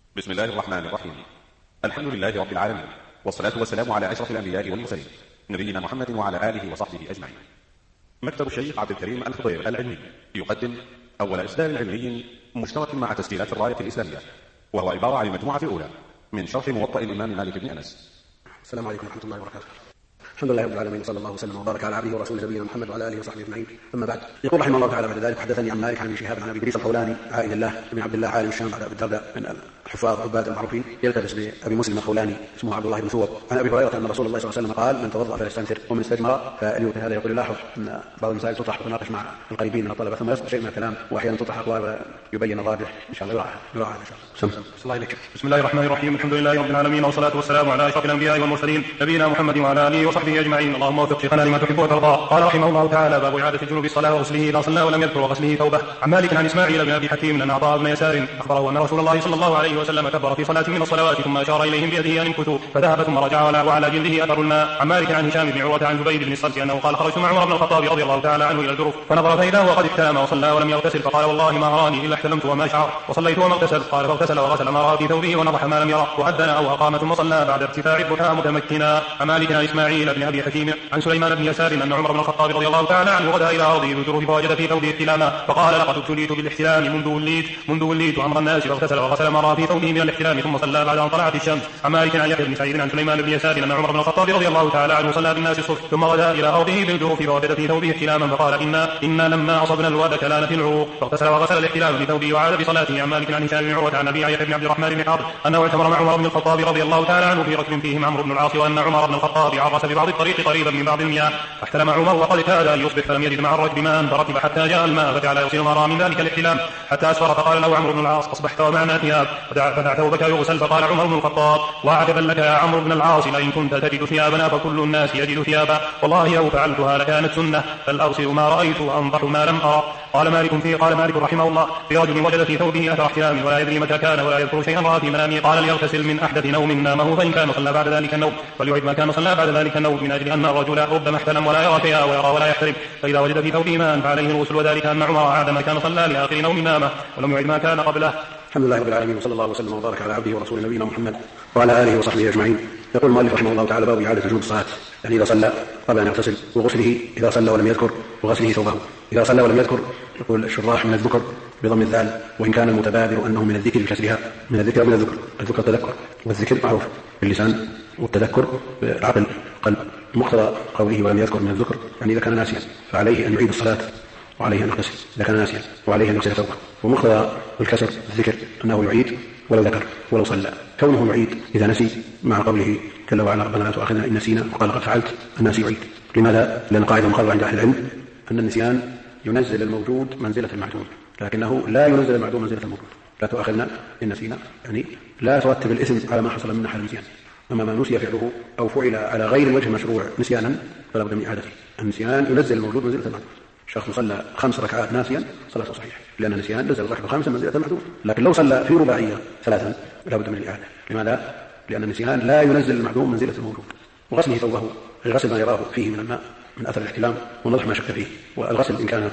بسم الله الرحمن الرحيم. الحمد لله رب العالمين، والصلاة والسلام على أشرف الأنبياء والمرسلين نبينا محمد وعلى آله وصحبه أجمعين. مكتب الشيخ عبد الكريم الخضير العلمي يقدم أول إصدار علمي مشترك مع تسجيلات الراية الإسلامية، وهو عبارة عن المجموعة الأولى من شرح موطأ الإمام مالك بن أنس. السلام عليكم ورحمة الله وبركاته. الحمد لله رب العالمين، صلى الله وسلم وبارك على عبده ورسوله نبينا محمد وعلى اله وصحبه اجمعين. اما بعد، يقول رحمه الله تعالى بعد ذلك: حدثني عن مالك عن ابن شهاب عن ابي ادريس الخولاني عائد الله بن عبد الله عالم الشام على ابي الدرداء من الحفاظ عباد المعروفين، يلتبس بابي مسلم الخولاني اسمه عبد الله بن ثوب عن ابي هريره ان رسول الله صلى الله عليه وسلم قال: من توضأ فليستنثر ومن استجمر فليوتر. هذا يقول لاحظ ان بعض المسائل تطرح وتناقش مع القريبين من الطلبه، ثم يصدر شيء من الكلام، واحيانا تطرح اقوال يبين الراجح. ان شاء الله يراعى ان شاء الله. الله عليك. بسم الله الرحمن الرحيم. الحمد لله رب العالمين، والصلاه والسلام على اشرف الانبياء والمرسلين نبينا محمد وعلى اله وصحبه اجمعين. اللهم وفق شيخنا لما تحب وترضى. قال رحمه الله تعالى: باب اعاده الجنوب الصلاه وغسله اذا صلى ولم يذكر وغسله توبه. عن مالك عن اسماعيل بن ابي حكيم ان عطاء بن يسار اخبره ان رسول الله صلى الله عليه وسلم كبر في صلاه من الصلوات ثم اشار اليهم بيده ان امكثوا، فذهب ثم رجع وعلى جلده اثر الماء. عن مالك عن هشام بن عروه عن جبير بن الصلت انه قال: خرجت مع عمر بن الخطاب رضي الله تعالى عنه الى الجرف فنظر فاذا هو قد احتلم وصلى ولم يغتسل، فقال: والله ما اراني الا احتلمت وما شعر وصليت وما اغتسل. قال: فاغتسل وغسل ما راى في ثوبه ونضح ما لم يره وأذن او اقام ثم صلى بعد ارتفاع الضحى متمكنا. عن مالك عن اسماعيل بن ابي حكيم عن سليمان بن يسار ان عمر بن الخطاب رضي الله تعالى عنه غدا الى ارضه بالجرف فوجد في ثوبه احتلاما، فقال: لقد ابتليت بالاحتلام منذ وليت امر الناس، فاغتسل وغسل ما راى في ثوبه من الاحتلام ثم صلى بعد ان طلعت الشمس. عن مالك عن يحيى بن سعيد عن سليمان بن يسار ان عمر بن الخطاب رضي الله تعالى عنه صلى بالناس الصبح ثم غدا الى ارضه بالجرف فوجد في ثوبه احتلاما، فقال: إنا لما اصبنا الواد كلانت العروق، فاغتسل وغسل الاحتلام بثوبه وعاد بصلاته. عن مالك عن هشام بن عروه عن ابي يحيى بن عبد الرحمن بن حرب انه اعتمر مع عمر بن الخطاب رضي الله تعالى عنه في ركب فيهم عمرو بن العاص، وان عمر بن الخطاب عرس ببعض الطريق قريبا من بعض المياه، فاحتلم عمر وقد كاد ان يصبح فلم يجد مع الركب ماء فركب حتى جاء الماء فجعل يغسل ما راى من ذلك الاحتلام حتى اسفر، فقال له عمرو بن العاص: اصبحت ومعنا ثياب فدع ثوبك يغسل. فقال عمر بن الخطاب: وعجبا لك يا عمرو بن العاص، لئن كنت تجد ثيابنا فكل الناس يجد ثيابا، والله لو فعلتها لكانت سنه، بل اغسل ما رايت وانضح ما لم ارى. قال مالك رحمه الله: في رجل وجد في ثوبه اثر احتلام ولا يدري متى كان ولا يذكر شيئا راى في منامه، قال: ليغتسل من احدث نوم نامه، فان كان صلى بعد ذلك النوم فليعد ما كان صلى بعد ذلك النوم، من اجل ان الرجل ربما احتلم ولا يرى شيئا ويرى ولا يحترم، فاذا وجد في ثوبه ماء فعليه الغسل، وذلك ان عمر عاد ما كان صلى لاخر نوم نامه ولم يعد ما كان قبله. الحمد لله رب العالمين، وصلى الله وسلم وبارك على عبده ورسوله نبينا محمد وعلى اله وصحبه اجمعين. يقول المؤلف رحمه الله تعالى: باب اعاده وجوب الصلاه، يعني اذا صلى قبل ان يغتسل، وغسله اذا صلى ولم يذكر، وغسله ثوبه. اذا صلى ولم يذكر يقول الشراح من الذكر بضم الذال، وان كان المتبادر انه من الذكر بكسرها، من الذكر من الذكر. الذكر تذكر، والذكر معروف باللسان، والتذكر بالعقل قلب. مقتضى قوله ولم يذكر من الذكر يعني اذا كان ناسيا فعليه ان يعيد الصلاه وعليه ان يغتسل اذا كان ناسيا، وعليه ان يغسل ثوبه. ومقتضى الكسر الذكر انه يعيد ولو ذكر ولو صلى، كونه يعيد اذا نسي، مع قوله جل وعلا: ربنا لا تؤاخذنا ان نسينا، وقال: قد فعلت. الناس يعيد. لماذا؟ لان قاعده مقرره عند اهل العلم ان النسيان ينزل الموجود منزله المعدوم، لكنه لا ينزل المعدوم منزله الموجود. لا تؤاخذنا ان نسينا يعني لا ترتب الاثم على ما حصل من حال النسيان، اما ما نسي فعله او فعل على غير الوجه المشروع نسيانا فلا بد من اعادته. النسيان ينزل الموجود منزله المعدوم. شخص صلى 5 ركعات ناسيا صلاته صحيحه، لان النسيان نزل الركعه الخامسه منزله المعدوم. لكن لو صلى في رباعيه 3 لا بد من الاعاده. لماذا؟ لان النسيان لا ينزل المعدوم منزله الموجود. وغسله ثوبه، غسل ما يراه فيه من الماء من اثر الاحتلام ونضح ما شك فيه. والغسل ان كان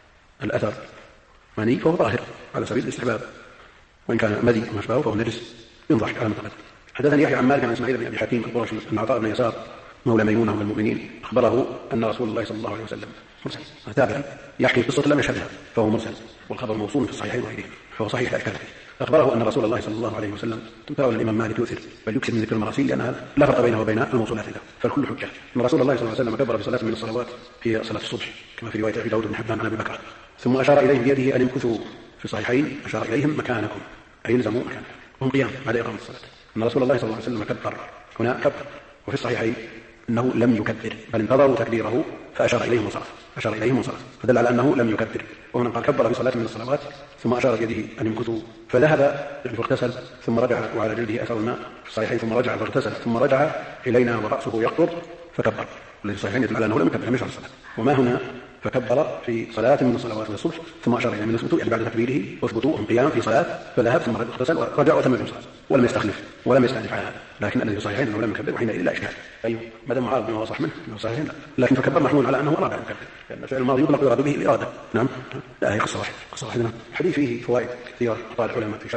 الاثر مني فهو ظاهر على سبيل الاستحباب، وان كان مذي وما شابهه فهو نجس ينضح على ما تقدم. حدثني يحيى عن مالك عن اسماعيل بن ابي حكيم القرشي ان عطاء بن يسار مولى ميمونه من المؤمنين اخبره ان رسول الله صلى الله عليه وسلم مرسل، تابعا يحكي قصه لم يشهدها فهو مرسل، والخبر موصول في الصحيحين وغيرهم فهو صحيح لا اشكال فيه. اخبره ان رسول الله صلى الله عليه وسلم ترى الامام مالك يؤثر بل يكثر من ذكر المراسيل، لانها لا فرق بينه وبين الموصولات له، فالكل حجه. ان رسول الله صلى الله عليه وسلم كبر في صلاه من الصلوات في صلاه الصبح كما في روايه ابي داود بن حبان عن ابي بكر، ثم اشار اليهم بيده ان يمكثوا في الصحيحين، اشار اليهم مكانكم اي الزموا مكانكم، وهم قيام بعد اقامه الصلاه. ان رسول الله صلى الله عليه وسلم كبر هنا كبر، وفي الصحيحين انه لم يكبر بل انتظروا تكبيره فاشار اليهم وصرف، فدل على انه لم يكبر. وهنا قال كبر في صلاه من الصلوات ثم اشار بيده ان يمكثوا، فذهب فاغتسل ثم رجع وعلى جلده اثر الماء في الصحيحين، ثم رجع فاغتسل ثم رجع الينا وراسه يقطر فكبر، الذي الصحيحين يدل على انه لم يكبر لم يشرع الصلاه. وما هنا فكبر في صلاه من الصلوات الصبح ثم اشار الى من اثبتوا يعني بعد تكبيره واثبتوا هم قيام في صلاه، فذهب ثم اغتسل ورجع وتم في الصلاه ولم يستخلف ولم يستأنف على هذا. لكن الذي الصحيحين انه لم يكبر وحينئذ لا اشكال. ايوه ما دام معارض بما هو صح منه انه صحيحين لا، لكن فكبر محمول على انه اراد ان يكبر، لان الفعل الماضي يطلق يراد به الاراده. نعم لا هي قصه واحده نعم. الحديث فيه فوائد كثيره قال العلماء في شرحه،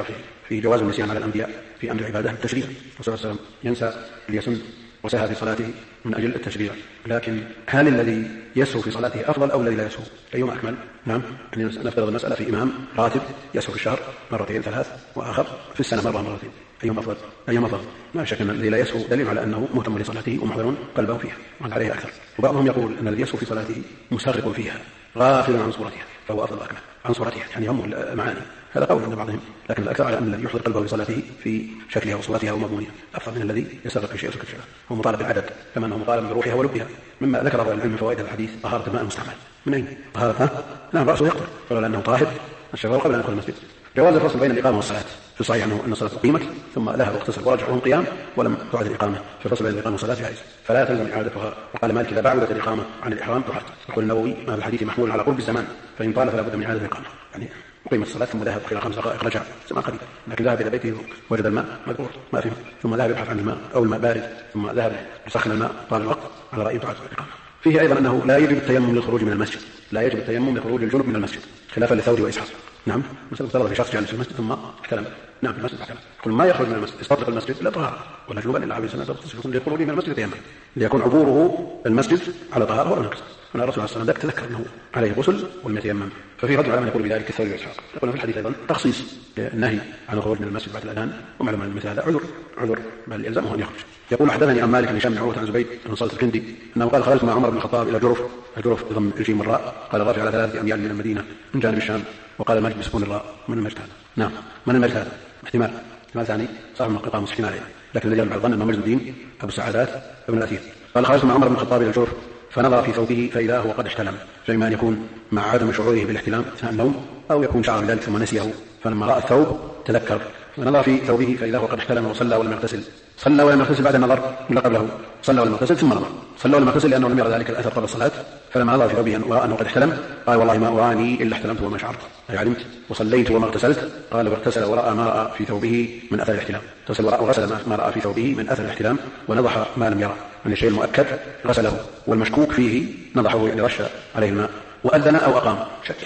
في جواز النسيان على الأنبياء في أمر عبادة التشريع. الرسول صلى الله عليه وسلم ينسى ليسن وسهى في صلاته من أجل التشريع، لكن هل الذي يسهو في صلاته أفضل أو الذي لا يسهو؟ أيهما أكمل؟ نعم، نفترض المسألة في إمام راتب يسهو في الشهر مرتين 3 وآخر في السنة مرتين، أيهما أفضل؟ أيهما أفضل؟ ما شك أن الذي لا يسهو دليل على أنه مهتم لصلاته ومحضر قلبه فيها وعلى عليه أكثر. وبعضهم يقول أن الذي يسهو في صلاته مسرق فيها غافل عن صورتها فهو أفضل أكمل عن صورتها، يعني يهمه المعاني، هذا قول عند بعضهم، لكن الأكثر على أن الذي يحضر قلبه لصلاته في شكلها وصورتها ومضمونها أفضل من الذي يسرق في شيء وسكت شيء. هو مطالب بالعدد كما أنه مطالب بروحها ولبها، مما ذكره العلم من فوائد الحديث طهارة الماء المستعمل. من أين؟ طهارة نعم رأسه يقطر ولولا أنه طاهر الشغال قبل أن يدخل المسجد. جواز الفصل بين الإقامة والصلاة، في الصحيح أن الصلاة أقيمت ثم ذهب واغتسل ورجع وهم قيام ولم تعد الإقامة، في الفصل بين الإقامة والصلاة جائز فلا تلزم إعادتها. وقال مالك إذا بعدت الإقامة عن الإحرام تعاد. يقول النووي ما في الحديث محمول على قرب الزمان، فإن طال فلا بد من إعادة الإقامة، يعني أقيمت الصلاة ثم ذهب إلى 5 دقائق رجع زمان قليل، لكن ذهب إلى بيته وجد الماء مذكور ما فيه ثم ذهب يبحث عن الماء أو الماء بارد ثم ذهب يسخن الماء طال الوقت، على رأي تعاد الإقامة. فيه أيضا أنه لا يجب التيمم للخروج من المسجد، لا يجب التيمم لخروج الجنب من المسجد خلافا لثوري وإسحاق. نعم، مثلا افترض في شخص جالس في المسجد ثم احتلم، نعم في المسجد احتلم، كل ما يخرج من المسجد يستطرق المسجد لا طهارة ولا جنوبا إلا عبد السنة لخروجه من المسجد يتيمم ليكون عبوره المسجد على طهارة ولا نقص. هنا الرسول عليه الصلاة والسلام تذكر أنه عليه غسل وليتيمم، ففي رد على من يقول بذلك كالثوري وإسحاق. يقول في الحديث أيضا تخصيص النهي عن الخروج من المسجد بعد الأذان، ومعلوم أن مثل هذا عذر بل يلزمه أن يخرج. يقول حدثني عن مالك بن هشام بن عروة عن زبيد بن صلت الكندي أنه قال خرجت مع عمر بن الخطاب إلى الجرف بضم الجيم الراء، قال الرافع على 3 أميال من المدينة من جانب الشام، وقال المجد بسكون الراء. من المجد هذا؟ نعم، من المجد هذا؟ احتمال ثاني صاحب من القطاع مستحيل عليه، لكن الذي يجمع الظن أنه مجد الدين أبو السعادات ابن الأثير. قال خرجت مع عمر بن الخطاب إلى الجرف فنظر في ثوبه فإذا هو قد احتلم، فإما أن يكون مع عدم شعوره بالاحتلام أثناء النوم أو يكون شعر بذلك ثم نسيه، فلما رأى الثوب تذكر ونظر في ثوبه فإذا هو قد احتلم وصلى ولم يغتسل. صلى ولم يغتسل بعد النظر ولا قبله؟ صلى ولم يغتسل ثم نظر. صلى ولم يغتسل لأنه لم يرى ذلك الأثر قبل الصلاة، فلما نظر في ثوبه ورأى أنه قد احتلم قال والله ما أراني إلا احتلمت وما شعرت، أي علمت وصليت وما اغتسلت. قال واغتسل ورأى ما رأى في ثوبه من أثر الاحتلام، وغسل ما رأى في ثوبه من أثر الاحتلام ونضح ما لم يرى من الشيء المؤكد غسله، والمشكوك فيه نضحه يعني رش عليه الماء، وأذن أو أقام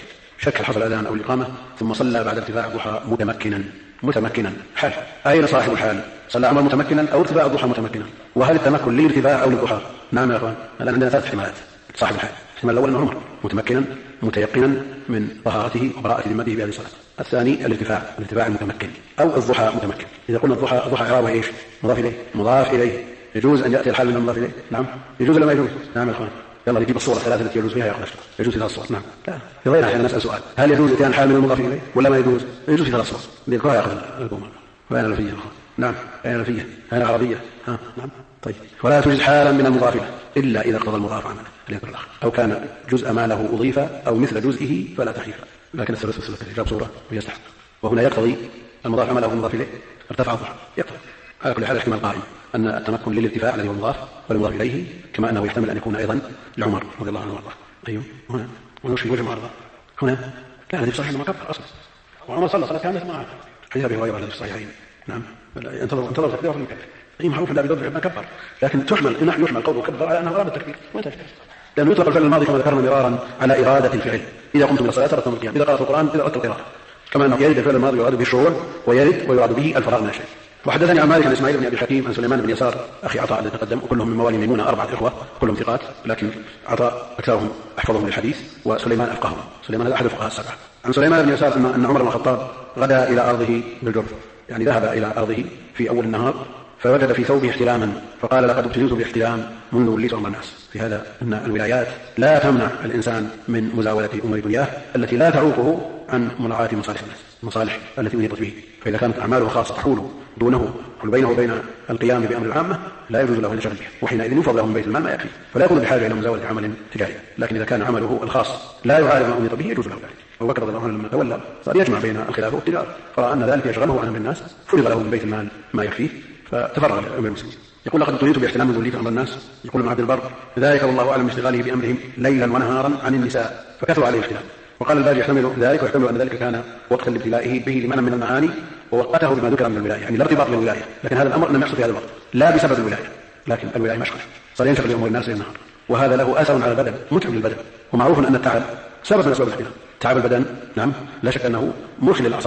شك حصل الأذان أو الإقامة، ثم صلى بعد ارتفاع الضحى متمكنا حال. أين صاحب الحال؟ صلى عمر متمكنا أو ارتفاع الضحى متمكنا؟ وهل التمكن للارتفاع أو للضحى؟ نعم يا أخوان، الآن عندنا 3 احتمالات صاحب الحال. الاحتمال الأول أنه عمر متمكنا متيقنا من طهارته وبراءة ذمته بهذه الصلاة. الثاني الارتفاع المتمكن، أو الضحى متمكن. إذا قلنا الضحى إعرابه إيش؟ مضاف إليه. يجوز أن يأتي الحال من المضاف إليه؟ نعم يجوز ولا ما يجوز؟ نعم يا أخوان، يلا نجيب الصورة 3 التي يجوز فيها يا أخوان. يجوز في 3 صور. نعم، في غيرها أحيانا نسأل سؤال هل يجوز إتيان الحال من المضاف إليه ولا ما يجوز؟ يجوز في 3 صور. ذكرها يأخذ القوم. وأين الفية؟ نعم أين الفية؟ أين عربية؟ نعم طيب. ولا توجد حالا من المضاف له إلا إذا اقتضى المضاف عمله أو كان جزء ما له أضيف أو مثل جزئه فلا تحريف، لكن الثلث جاب صورة ويستحق. وهنا يقتضي المضاف عمله والمضاف إليه ارتفع الضحى يقتضي. على كل حال احتمال قائم أن التمكن للارتفاع الذي هو المضاف والمضاف إليه، كما أنه يحتمل أن يكون أيضا لعمر رضي الله عنه وارضاه. أيوه هنا ونوش في وجه معارضة هنا لا هذه صحيح ما كبر أصلا، وعمر صلى صلاة كاملة معه حديث أبي هريرة الذي في الصحيحين. نعم انتظر تكبيره في المكبر، أي معروف لا بضبط ما كبر، لكن يحمل قوله كبر على أنه أراد التكبير ما تجوز، لأنه يطلق الفعل الماضي كما ذكرنا مرارا على إرادة الفعل. إذا قمتم إلى الصلاة أردتم القيام، إذا قرأت القرآن إذا أردت القراءة، كما أنه يرد الفعل الماضي يراد به الشروع ويراد به الفراغ من الشيء. وحدثني عن مالك عن إسماعيل بن أبي حكيم عن سليمان بن يسار أخي عطاء الذي تقدم، وكلهم من موالي ميمونة 4 إخوة كلهم ثقات، لكن عطاء أكثرهم أحفظهم للحديث وسليمان أفقههم. سليمان هذا أحد الفقهاء السبعة. عن سليمان بن يسار أن عمر بن الخطاب غدا إلى أرضه بالجرف، يعني ذهب إلى أرضه في أول النهار فوجد في ثوبه احتلاما فقال لقد ابتليت باحتلام منذ وليت أمر الناس. في هذا أن الولايات لا تمنع الإنسان من مزاولة أمور دنياه التي لا تعوقه عن مراعاة مصالح الناس، المصالح التي أريدت به. فإذا كانت أعماله خاصة تحول دونه بينه وبين القيام بأمر العامة لا يجوز له الجر به، وحينئذ يفضل له من بيت المال ما يكفي، فلا يكون بحاجة إلى مزاولة عمل تجاري. لكن إذا كان عمله الخاص لا يعارض ما أمر به يجوز له ذلك. أبو بكر رضي الله عنه لما تولى صار يجمع بين الخلافة والتجارة، فرأى أن ذلك يشغله عن أمر الناس، فرض له من بيت المال ما يكفيه فتفرغ لأمر المسلمين. يقول لقد ابتليت باحتلام من وليت أمر الناس. يقول ابن عبد البر ذلك والله أعلم اشتغاله بأمرهم ليلا ونهارا عن النساء فكثروا عليه الاحتلام. وقال الباجي يحتمل ذلك ويحتمل أن ذلك كان وقتا لابتلائه به لمنع من المعاني ووقته بما ذكر من الولاية، يعني لا ارتباط بالولاية، لكن هذا الأمر لم يحصل في هذا الوقت لا بسبب الولاية، لكن الولاية مشغل صار ينشغل بأمور الناس ليل نهار، وهذا له أثر على البدن متعب للبدن. ومعروف أن التعب سبب من أسباب الاحتلام. تعب البدن نعم لا شك أنه مخل للأعصاب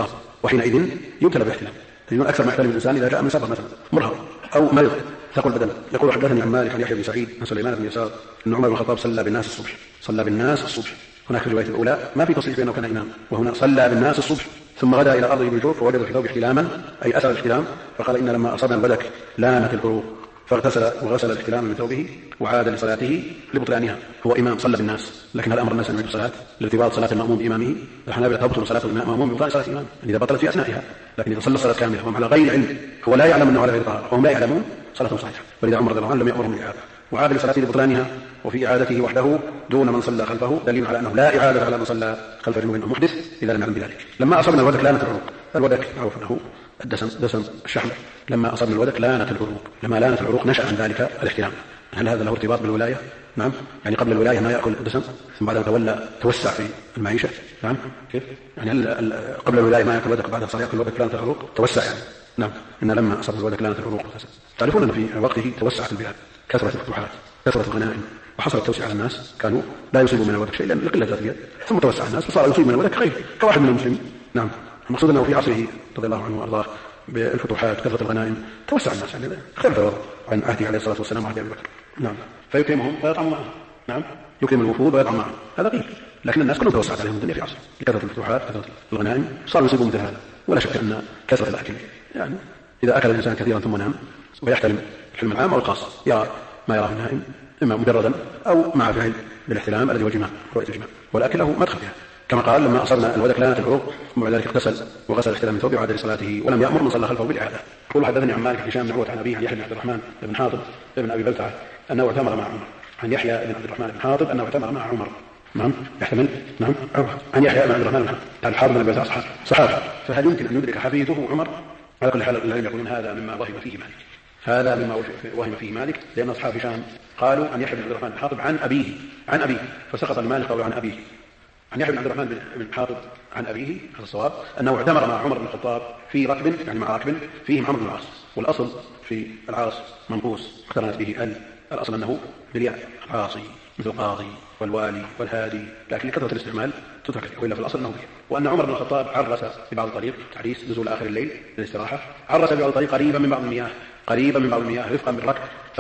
وحينئذ يبتلى بالاحتلام. تجدون أكثر ما يحتلم الإنسان إذا جاء من سفر مثلا مرهق أو مريض ثقل بدن. يقول حدثني عن مالك عن يحيى بن سعيد عن سليمان بن يسار أن عمر بن الخطاب صلى بالناس الصبح. هناك في الرواية الأولى ما في تصريح بأنه كان إمام، وهنا صلى بالناس الصبح ثم غدا إلى أرضه بالجوف فوجد في ثوبه احتلاما أي أثر الاحتلام، فقال إن لما أصابنا البدك لانت العروق، فاغتسل وغسل الاحتلام من ثوبه وعاد لصلاته لبطلانها. هو إمام صلى بالناس، لكن هل أمر الناس أن يعيدوا الصلاة لارتباط صلاة المأموم بإمامه؟ الحنابلة تبطل صلاة المأموم ببطلان صلاة الإمام إذا بطلت في أثنائها، لكن إذا صلى الصلاة كاملة وهم على غير علم هو لا يعلم أنه على غير طهارة وهم لا يعلمون صلاتهم صحيحة. ولذا عمر رضي الله عنه لم يأمرهم بالإعادة وعاد لصلاته لبطلانها، وفي إعادته وحده دون من صلى خلفه دليل على أنه لا إعادة على من صلى خلف جنوب أو محدث إذا لم يعلم بذلك. لما أصابنا الودك لانت العروق، الودك معروف أنه دسم الشحم، لما أصابنا الودك لانت العروق، لما لانت العروق نشأ عن ذلك الاحتلام. هل هذا له ارتباط بالولاية؟ نعم، يعني قبل الولاية ما يأكل الدسم ثم بعد تولى توسع في المعيشة. نعم، كيف؟ يعني قبل الولاية ما يأكل الودك بعد صار يأكل الودك لانت العروق توسع يعني. نعم، إن لما أصاب الودك لانت العروق. تعرفون أن في وقته توسعت البلاد، كثرت الفتوحات، كثرت الغنائم، وحصلت توسع على الناس، كانوا لا يصيبوا من الودك شيء لأن لقلة ذات اليد، ثم توسع الناس فصار يصيب من الودك غير كواحد من المسلمين. نعم، المقصود أنه في عصره رضي الله عنه وأرضاه بالفتوحات كثرة الغنائم توسع الناس، يعني اختلف عن عهده عليه الصلاة والسلام وعهد أبي بكر. نعم، فيكرمهم ويطعم معهم. نعم، يكرم الوفود ويطعم معهم، هذا قيل، لكن الناس كلهم توسعت عليهم الدنيا في عصره لكثرة الفتوحات كثرة الغنائم صاروا يصيبوا مثل هذا. ولا شك أن كثرة الأكل، يعني إذا أكل الإنسان كثيرا ثم نام ويحتلم الحلم العام أو الخاص، يرى ما يراه النائم إما مجردا أو مع فعل بالاحتلام الذي هو الجماع، رؤية الجماع، والأكل له مدخل فيها، كما قال لما أصابنا الودك لانت العروق ثم بعد ذلك اغتسل وغسل الاحتلام من ثوبه وعاد لصلاته ولم يأمر من صلى خلفه بالإعادة. يقول حدثني عن مالك هشام بن عروة عن أبيه عن يحيى بن عبد الرحمن بن حاطب بن أبي بلتعة أنه اعتمر مع عمر، عن يحيى بن عبد الرحمن بن حاطب أنه اعتمر مع عمر. نعم، يحتمل. نعم، عن يحيى بن عبد الرحمن بن الحاطب بن أبي بلتعة صحابة، فهل يمكن أن يدرك حفيده عمر؟ على كل حال العلم يقولون هذا مما وهم فيه مالك، هذا مما وهم فيه مالك، لأن أصحاب هشام قالوا عن يحيى بن عبد الرحمن بن حاطب عن أبيه فسقط المالك قالوا عن أبيه. عن يحيى بن عبد الرحمن بن حاطب عن أبيه، هذا الصواب، أنه اعتمر مع عمر بن الخطاب في ركب، يعني مع ركب فيهم عمرو بن العاص، والأصل في العاص منقوص اقترنت به الأصل أنه بالياء العاصي مثل القاضي والوالي والهادي، لكن لكثرة الاستعمال تترك فيه، وإلا في الأصل أنه بيه. وأن عمر بن الخطاب عرس في بعض الطريق تعريس نزول آخر الليل للاستراحة، عرس في بعض الطريق قريبا من بعض المياه رفقا بالركب،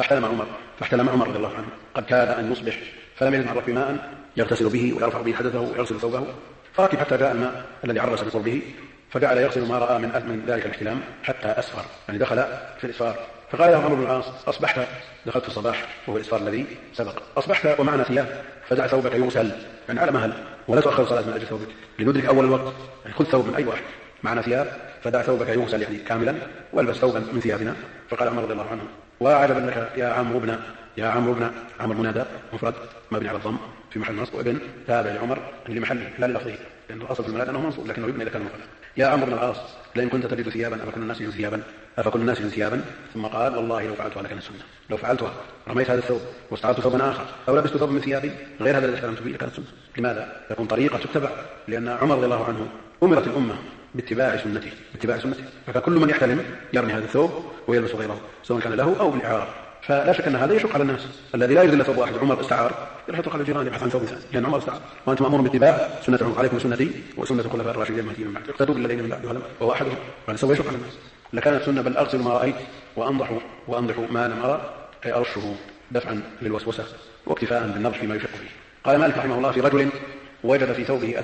فاحتلم عمر رضي الله عنه قد كاد أن يصبح فلم يجد مع الركب ماء يغتسل به ويرفع به حدثه ويغسل ثوبه، فركب حتى جاء الماء الذي عرس بقربه فجعل يغسل ما رأى من ذلك الاحتلام حتى أسفر، يعني دخل في الإسفار. فقال له عمرو بن العاص أصبحت، دخلت في الصباح وهو الإسفار الذي سبق، أصبحت ومعنا ثياب فدع ثوبك يغسل، يعني على مهل ولا تؤخر صلاة من أجل ثوبك لندرك أول الوقت، يعني خذ ثوب من أي واحد، معنا ثياب فدع ثوبك يغسل يعني كاملا والبس ثوبا من ثيابنا. فقال عمر رضي الله عنه وعجبا لك يا عمرو بن عمر منادى مفرد مبني على الضم في محل نصب، وابن تابع لعمر لمحله لا للفظه، لأن الأصل في المنادى أنه منصوب لكنه يبنى إذا كان مفرد. يا عمرو بن العاص لئن كنت تجد ثيابا أفكل الناس ثيابا، ثم قال والله لو فعلتها لكان السنة، لو فعلتها رميت هذا الثوب واستعرضت ثوبا آخر أو لبست ثوب من ثيابي غير هذا الذي احتلمت به لكانت السنة. لماذا؟ تكون طريقة تتبع، لأن عمر رضي الله عنه أمرت الأمة باتباع سنته، فكان كل من يحتلم يرمي هذا الثوب ويلبس غيره سواء كان له أو بالإعارة. فلا شك أن هذا يشق على الناس، الذي لا يريد إلا ثوب واحد عمر استعار يروح يطرق على الجيران يبحث عن ثوب ثاني، لأن عمر استعار. وأنت مأمور باتباع سنته، عليكم سنتي وسنة الخلفاء الراشدين المهديين من بعد، اقتدوا بالذين من بعد وهو أحدهم، قال سوف يشق على الناس. لكانت سنة بل أغسل ما رأيت وأنضح ما لم أرى، أي أرشه دفعا للوسوسة واكتفاء بالنظر فيما يشق فيه. قال مالك رحمه الله في رجل وجد في ثوبه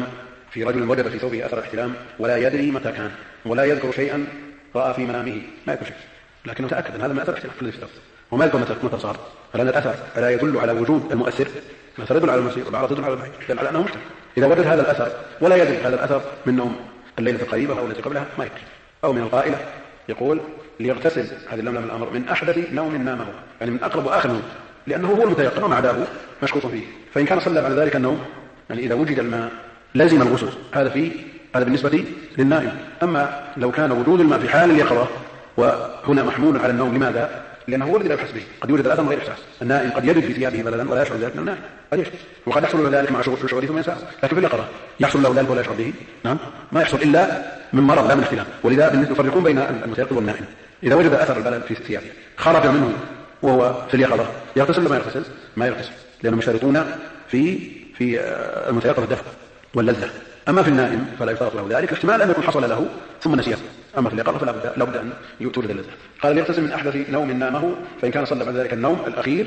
أثر احتلام ولا يدري متى كان ولا يذكر شيئا رأى في منامه، ما يذكر شيء لكنه تأكد أن هذا ما أثر احتلام في الثوب، وما يذكر متى صار، فلأن الأثر لا يدل على وجود المؤثر، مثلا يدل على المسير وبعض تدل على البعيد، يدل على أنه محتمل. إذا وجد هذا الأثر ولا يدري هذا الأثر من نوم الليلة القريبة أو التي قبلها ما يكفي، أو من القائلة يقول ليغتسل، هذه اللام من الأمر، من أحدث نوم نامه، يعني من أقرب وآخر نوم، لأنه هو المتيقن وما عداه مشكوك فيه. فإن كان صلى بعد ذلك النوم، يعني إذا وجد الماء لازم الغسل، هذا بالنسبة للنائم. أما لو كان وجود الماء في حال اليقظة وهنا محمول على النوم، لماذا؟ لأنه هو الذي لا يحس به، قد يوجد الأثر من غير إحساس، النائم قد يجد في ثيابه بلدا ولا يشعر ذلك من النائم، قد يشعر، وقد يحصل له ذلك مع شعوره ثم ينساه، لكن في اليقظة يحصل له ذلك ولا يشعر به، نعم، ما يحصل إلا من مرض لا من احتلام. ولذا يفرقون بين المتيقظ والنائم. إذا وجد أثر البلد في ثيابه خرج منه وهو في اليقظة يغتسل ولا ما يغتسل، لأنهم يشترطون في المتيقظ الدفع واللذة، أما في النائم فلا يشترط له ذلك احتمال أن يكون حصل له ثم نسيه. أما في اليقظة فلا بد أن يؤتوا لذته. قال ليغتسل من أحدث نوم نامه فإن كان صلى بعد ذلك النوم الأخير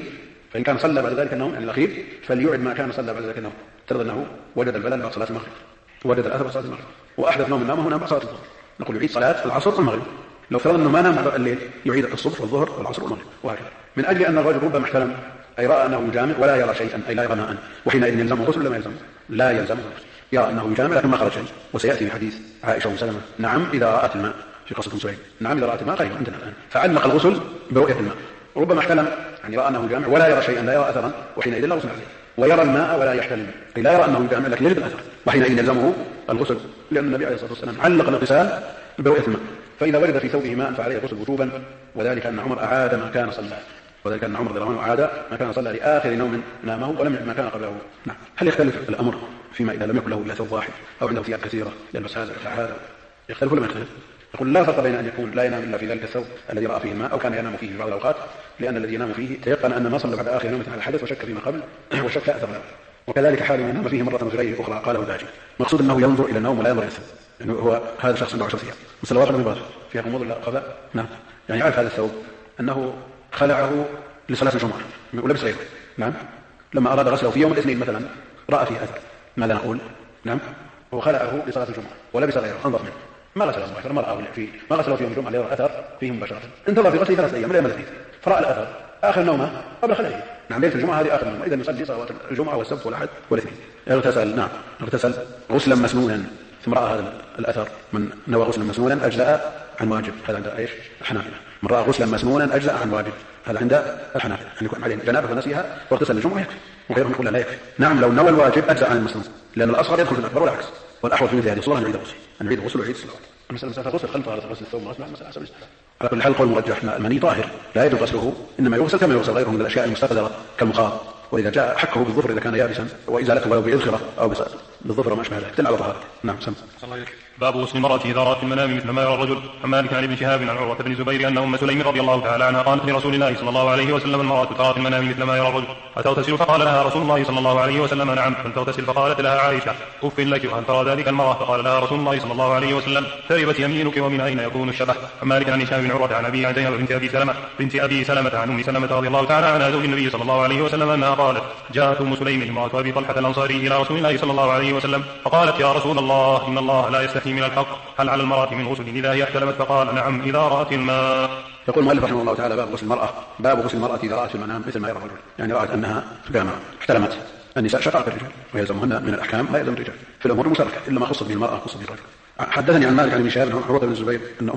يعني الأخير فليعد ما كان صلى بعد ذلك النوم، ترى أنه وجد البلل بعد صلاة المغرب، وجد الأثر بعد صلاة المغرب، وأحدث نوم نامه نام بعد صلاة الظهر، نقول يعيد صلاة العصر والمغرب. لو فرض أنه ما نام بعد الليل يعيد الصبح والظهر والعصر والمغرب وهكذا. من أجل أن الرجل ربما احتلم أي رأى أنه يجامع ولا يرى شيئا، أي لا يرى ماء، وحينئذ يلزمه الغسل ولا ما يلزمه؟ لا يلزمه الغسل. يرى أنه يجامع لكن ما خرج شيء، وسيأتي في حديث عائشة وسلمة نعم إذا رأت الماء في قصة سعيد، نعم إذا رأت الماء قريبا عندنا الآن، فعلق الغسل برؤية الماء. ربما احتلم يعني رأى أنه يجامع ولا يرى شيئا، لا يرى أثرا، وحينئذ لا غسل عليه. ويرى الماء ولا يحتلم، أي لا يرى أنه يجامع لكن يجد الأثر، وحينئذ يلزمه الغسل، لأن النبي عليه الصلاة والسلام علق الاغتسال برؤية الماء. فإذا وجد في ثوبه ماء فعليه الغسل وجوبا، وذلك أن عمر أعاد ما كان صلى، وذلك أن عمر رضي الله عنه أعاد ما كان صلى لآخر نوم نامه ولم يعد ما كان قبله. نعم. هل يختلف الأمر فيما إذا لم يكن له إلا ثوب واحد أو عنده ثياب كثيرة يلبس هذا ويفعل هذا؟ يختلف ولا ما يختلف؟ يقول لا فرق بين أن يكون لا ينام إلا في ذلك الثوب الذي رأى فيه الماء أو كان ينام فيه في بعض الأوقات، لأن الذي ينام فيه تيقن أن ما صلى بعد آخر نومة على الحدث وشك فيما قبل وشك أثر له. وكذلك حال من ينام فيه مرة في غيره أخرى، قاله الباجي. مقصود أنه ينظر إلى النوم ولا ينظر إلى الثوب، يعني هو هذا شخص عنده 10 ثياب مثل واحد من فيها غموض ولا قضاء. نعم. يعني يعرف هذا الثوب أنه خلعه لصلاة الجمعة ولبس غيره. نعم. لما أراد غسله في يوم الاثنين مثلا رأى فيه أثر، ماذا نقول؟ نعم. هو خلعه لصلاة الجمعة ولبس غيره، انظر منه، ما غسله مباشرة، ما غسله في يوم الجمعة ليرى الأثر فيه مباشرة، انتظر في غسله 3 أيام لا يملك، فرأى الأثر آخر نومه قبل خلعه. نعم. ليلة الجمعة هذه آخر نومه، إذا يصلي صلوات الجمعة والسبت والأحد والاثنين. اغتسل. نعم. اغتسل غسلا مسنونا ثم رأى هذا الأثر، من نوى غسلا مسنونا أجزاء عن واجب، هذا عند ايش؟ الحنابلة. من رأى غسلا مسنونا أجزاء عن واجب، هذا عند الحنابلة، يعني يكون عليه جنابه فنسيها واغتسل الجمعة يكفي، وغيرهم يقول لا يكفي. نعم. لو نوى الواجب أجزاء عن المسنون، لأن الأصغر يدخل في الأكبر والعكس، والأحوط في مثل هذه الصورة أن يعيد الغسل، أن يعيد الغسل ويعيد الصلاة. مسألة غسل خلف غسل الثوب مسألة حسب الاجتهاد. على كل حال قول مرجح المني طاهر لا يجوز غسله، إنما يغسل كما يغسل غيره من الأشياء المستقذرة كالمخاط، وإذا جاء حكه بالظفر إذا كان يابسا وإزالته ولو بإذخرة أو بالظفر وما أشبه ذلك دل على طهارته. نعم. سم. باب غسل المرأة إذا رأت المنام مثل ما يرى الرجل. عن مالك عن ابن شهاب عن عروة بن الزبير أن أم سليم رضي الله تعالى عنها قالت لرسول الله صلى الله عليه وسلم المرأة ترى في المنام مثل ما يرى الرجل أتغتسل؟ فقال لها رسول الله صلى الله عليه وسلم نعم. فلتغتسل. فقالت لها عائشة أف لك وهل ترى ذلك المرأة؟ فقال لها رسول الله صلى الله عليه وسلم تربت يمينك ومن أين يكون الشبه. عن مالك عن هشام بن عروة عن أبي عن زينب بنت أبي سلمة عن أم سلمة رضي الله تعالى عنها زوج النبي صلى الله عليه وسلم أنها قالت جاءت أم سليم امرأة أبي طلحة الأنصاري إلى رسول الله صلى الله عليه وسلم فقالت يا رسول الله إن الله لا يستحيي من الحق، هل على المرأة من غسل إذا هي احتلمت؟ فقال نعم إذا رأت الماء. يقول المؤلف رحمه الله تعالى باب غسل المرأة إذا رأت المنام مثل ما يرى الرجل، يعني رأت أنها احتلمت. النساء شقائق الرجال ويلزمهن من الأحكام ما يلزم الرجال في الأمور المشتركة، إلا ما خص به المرأة خص به الرجل. حدثني عن مالك عن ابن شهاب عن عروة بن الزبير أن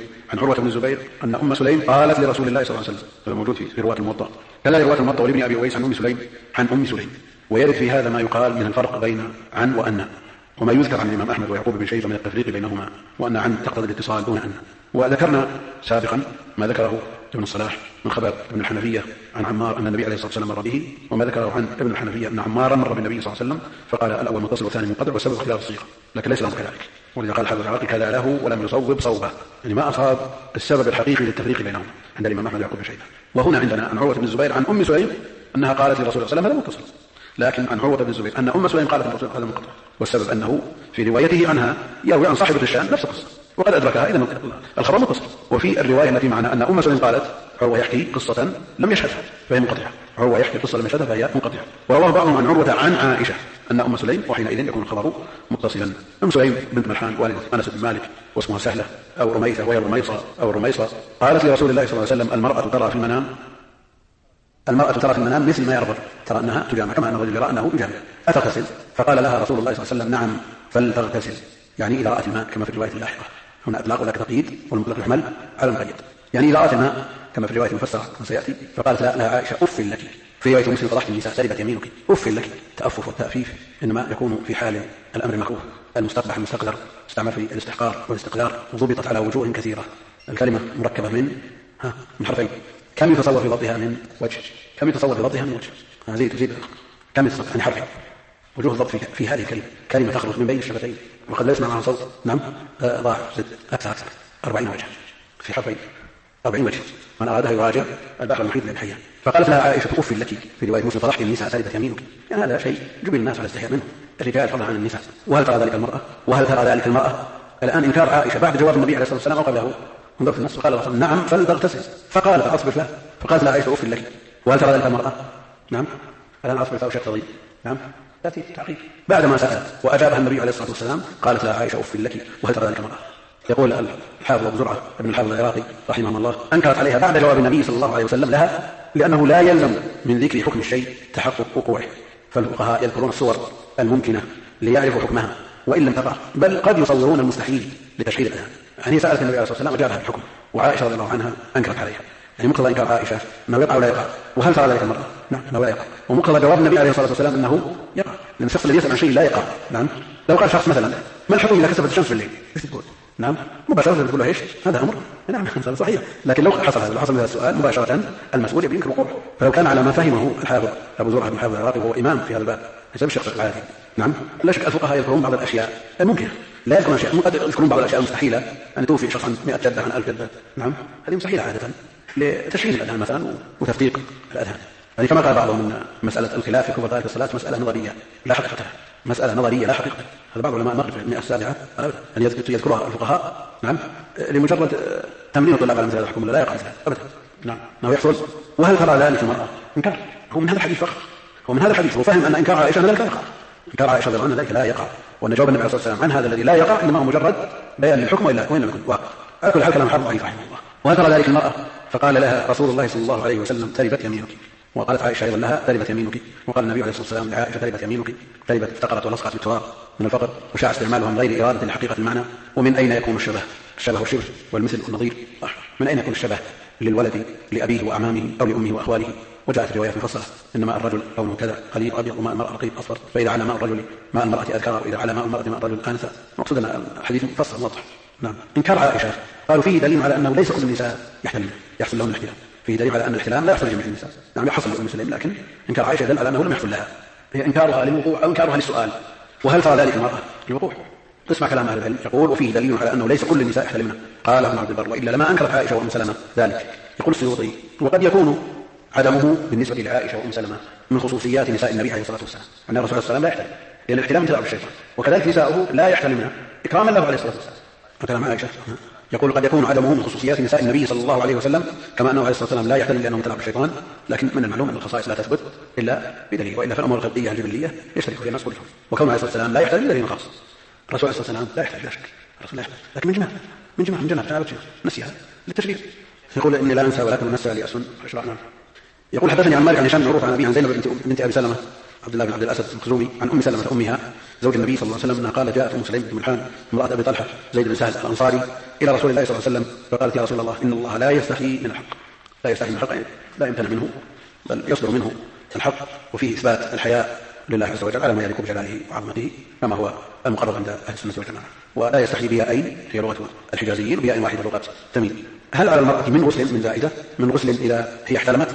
أم سليم قالت لرسول الله صلى الله عليه وسلم، هذا موجود في رواية الموطأ، كذا رواية الموطأ ولابن أبي أويس عن أم سليم ويرد في هذا ما يقال من الفرق بين عن وأن، وما يذكر عن الإمام أحمد ويعقوب بن شيبة من التفريق بينهما، وأن عن تقتضي الاتصال دون أن. وذكرنا سابقا ما ذكره ابن الصلاح من خبر ابن الحنفية عن عمار أن النبي عليه الصلاة والسلام مر به، وما ذكره عن ابن الحنفية أن عمار مر بالنبي صلى الله عليه وسلم فقال الأول متصل والثاني منقطع والسبب اختلاف الصيغة، لكن ليس الأمر كذلك. ولذا قال حافظ العراقي كذا له ولم يصوب صوبه، يعني ما أصاب السبب الحقيقي للتفريق بينهم عند الإمام أحمد ويعقوب بن شيبة. وهنا عندنا عن عروة بن الزبير عن أم سليم أنها قالت لرسول الله صلى الله عليه وسلم هذا متصل، لكن عن عروة بن الزبير أن أم سليم قالت للرسول هذا منقطع، والسبب أنه في روايته عنها يروي عن صاحبة الشأن نفس القصة وقد أدركها، إذا الخبر متصل. وفي الرواية التي معنا أن أم سليم قالت عروة يحكي قصة لم يشهدها فهي منقطعة، عروة يحكي قصة لم يشهدها فهي منقطعة. ورواه بعضهم عن عروة عن عائشة أن أم سليم، وحينئذ يكون الخبر متصلا. أم سليم بنت ملحان والدة أنس بن مالك واسمها سهلة أو رميثة وهي رميصة قالت لرسول الله صلى الله عليه وسلم المرأة ترى في المنام مثل ما يرى الرجل، ترى أنها تجامع كما أن الرجل يرى أنه يجامع، أتغتسل؟ فقال لها رسول الله صلى الله عليه وسلم نعم فلتغتسل، يعني إذا رأت الماء كما في الرواية اللاحقة، هنا إطلاق وذاك تقييد والمطلق يحمل على المقيد، يعني إذا رأت الماء كما في الرواية المفسرة سيأتي. فقالت لها عائشة أف لك، في رواية مسلم فضحت النساء تربت يمينك، أف لك. تأفف والتأفيف إنما يكون في حال الأمر المكروه المستقبح المستقذر، استعمل في الاستحقار والاستقذار، وضبطت على وجوه كثيرة. الكلمة مركبة من حرفين، كم يتصور في ضبطها من وجه، زيد كم يتصور يعني حرفين. وجوه الضبط في هذه الكلمة كلمة تخرج من بين الشفتين وقد لا يسمع معها صوت، نعم ضاع زد أكثر 40 وجه في حرفين 40 وجه، من أرادها يراجع البحر المحيط للحياة. فقالت لها عائشة أف لك في رواية مسلم فضحت النساء تربت يمينك، يعني هذا شيء جبل الناس على استحياء منه، الرجال فضلا عن النساء. وهل ترى ذلك المرأة؟ وهل ترى ذلك المرأة؟ الآن إنكار عائشة بعد جواب النبي عليه الصلاة والسلام وقبله انظر في النص. فقال رسول نعم فلتغتسل، فقال فأصبر له، فقالت لا عائشة أف لك. وهل ترى ذلك المرأة؟ نعم. الآن أصبر فأوشك تضيء. نعم تأتي تعقيب بعدما سألت وأجابها النبي عليه الصلاة والسلام قالت لا عائشة أف لك. وهل ترى ذلك المرأة؟ يقول الحافظ أبو زرعة ابن الحافظ العراقي رحمه الله أنكرت عليها بعد جواب النبي صلى الله عليه وسلم لها لأنه لا يلزم من ذكر حكم الشيء تحقق وقوعه، فالفقهاء يذكرون الصور الممكنة ليعرفوا حكمها وإن لم تقع، بل قد يصورون المستحيل لتشغيل الأذهان. يعني سألت النبي عليه الصلاة والسلام وجابها بالحكم، وعائشة رضي الله عنها أنكرت عليها. يعني مقتضى إنكار عائشة أنه يقع ولا يقع. وهل ترى ذلك المرأة؟ نعم أنه لا يقع. ومقتضى جواب النبي عليه الصلاة والسلام أنه يقع، لأن الشخص الذي يسأل عن شيء لا يقع. نعم لو قال شخص مثلا ما الحكم إذا كسبت الشمس في الليل؟ ايش تقول؟ نعم مباشرة تقول له ايش؟ هذا أمر نعم صحيح. لكن لو حصل هذا السؤال مباشرة المسؤول يمكن وقوعه. فلو كان على ما فهمه الحافظ أبو زرعة بن الحافظ العراقي وهو إمام في هذا الباب ليس بالشخص العادي. نعم لا شك الفقهاء يذكرون بعض الأشياء ممكنة، لا يذكرون أشياء قد يذكرون بعض الأشياء المستحيلة أن توفي شخص عن 100 جدة عن 1000 جدة. نعم هذه مستحيلة عادة لتشغيل الأذهان مثلا وتفتيق الأذهان. يعني كما قال بعضهم من مسألة الخلاف في كفر تارك الصلاة مسألة نظرية لا حقيقة، مسألة نظرية لا حقيقة. هذا بعض علماء المغرب في المئة السابعة أن يذكرها الفقهاء نعم لمجرد تمرين الطلاب على مثل هذا الحكم لا يقع مثله أبدا. نعم أنه يحصل. وهل ترى ذلك المرأة؟ إنكار. هو من هذا الحديث فقط، هو من هذا الحديث هو فهم أن إنكار عائشة أن ذلك لا يقع. إنكار عائشة رضي الله عنها ذلك لا يقع، وأن جواب النبي عليه الصلاة والسلام عن هذا الذي لا يقع إنما هو مجرد بيان للحكم وإن لم يكن واقع. على كل حال كلام حافظ ضعيف رحمه الله. وهل ترى ذلك المرأة؟ فقال لها رسول الله صلى الله عليه وسلم تربت يمينك. وقالت عائشة أيضا لها تربت يمينك. وقال النبي عليه الصلاة والسلام لعائشة تربت يمينك، تربت افتقرت ولصقت بالتراب من الفقر، وشاع استعمالها من غير إرادة لحقيقة المعنى. ومن أين يكون الشبه؟ الشبه والشبه والمثل والنظير. من أين يكون الشبه للولد لأبيه وأعمامه أو لأمه وأخواله؟ وجاءت روايات مفصلة إن ماء الرجل لونه كذا قليل أبيض وماء المرأة رقيق أصفر، فإذا على ماء الرجل ماء المرأة أذكر، وإذا على ماء المرأة ماء الرجل آنثى. مقصود أن الحديث مفصل واضح. نعم إنكار عائشة قالوا فيه دليل على أنه ليس كل النساء يحصل لهم الاحتلام، فيه دليل على أن الاحتلام لا يحصل لجميع النساء. نعم يحصل لأم سليم، لكن إنكار عائشة دل على أنه لم يحصل لها، هي إنكارها للوقوع أو إنكارها للسؤال. وهل ترى ذلك المرأة؟ للوقوع. اسمع كلام أهل العلم يقول وفيه دليل على أنه ليس كل النساء يحتلمن. قال ابن عبد البر وإلا لما أنكرت عائشة وأم سلمة ذلك. يقول السيوطي وقد يكون عدمه بالنسبة لعائشة وأم سلمة من خصوصيات نساء النبي عليه الصلاة والسلام، أن الرسول صلى الله عليه وسلم لا يحتلم، لأن الاحتلام تبع بالشيطان، وكذلك نساؤه لا يحتلمن إكراما له عليه الصلاة والسلام. وكلام عائشة يقول قد يكون عدمه من خصوصيات نساء النبي صلى الله عليه وسلم، كما أنه عليه الصلاة والسلام لا يحتلم لأنه تبع بالشيطان، لكن من المعلوم أن الخصائص لا تثبت إلا بدليل، وإلا فالأمور الخلقية الجبلية يشترك فيها الناس كلهم. وكون عليه الصلاة والسلام لا يحتلم بدليل خاص. الرسول عليه الصلاة والسلام لا يحتلم لا شك، الرسول لا يحتلم، لكن من جماعة نسيها للتشريع. يقول إني لا أنسى ولكن أنسى لأسن أشرعنا. يقول حدثني عن مالك عن هشام بن عروة عن أبي عن زينب بنت أبي سلمة عبد الله بن عبد الأسد المخزومي عن أم سلمة أمها زوج النبي صلى الله عليه وسلم أنها قالت جاءت أم سليم بن ملحان امرأة أبي طلحة زيد بن سهل الأنصاري إلى رسول الله صلى الله عليه وسلم فقالت يا رسول الله إن الله لا يستحي من الحق، لا يستحي من الحق لا يمتنع منه بل يصدر منه الحق، وفيه إثبات الحياء لله عز وجل على ما يليق بجلاله وعظمته كما هو المقرر عند أهل السنة والجماعة. ولا يستحي بها أي هي لغة الحجازيين بها واحدة لغة تميم. هل على المرأة من غسل من زائدة من غسل إذا هي احتلمت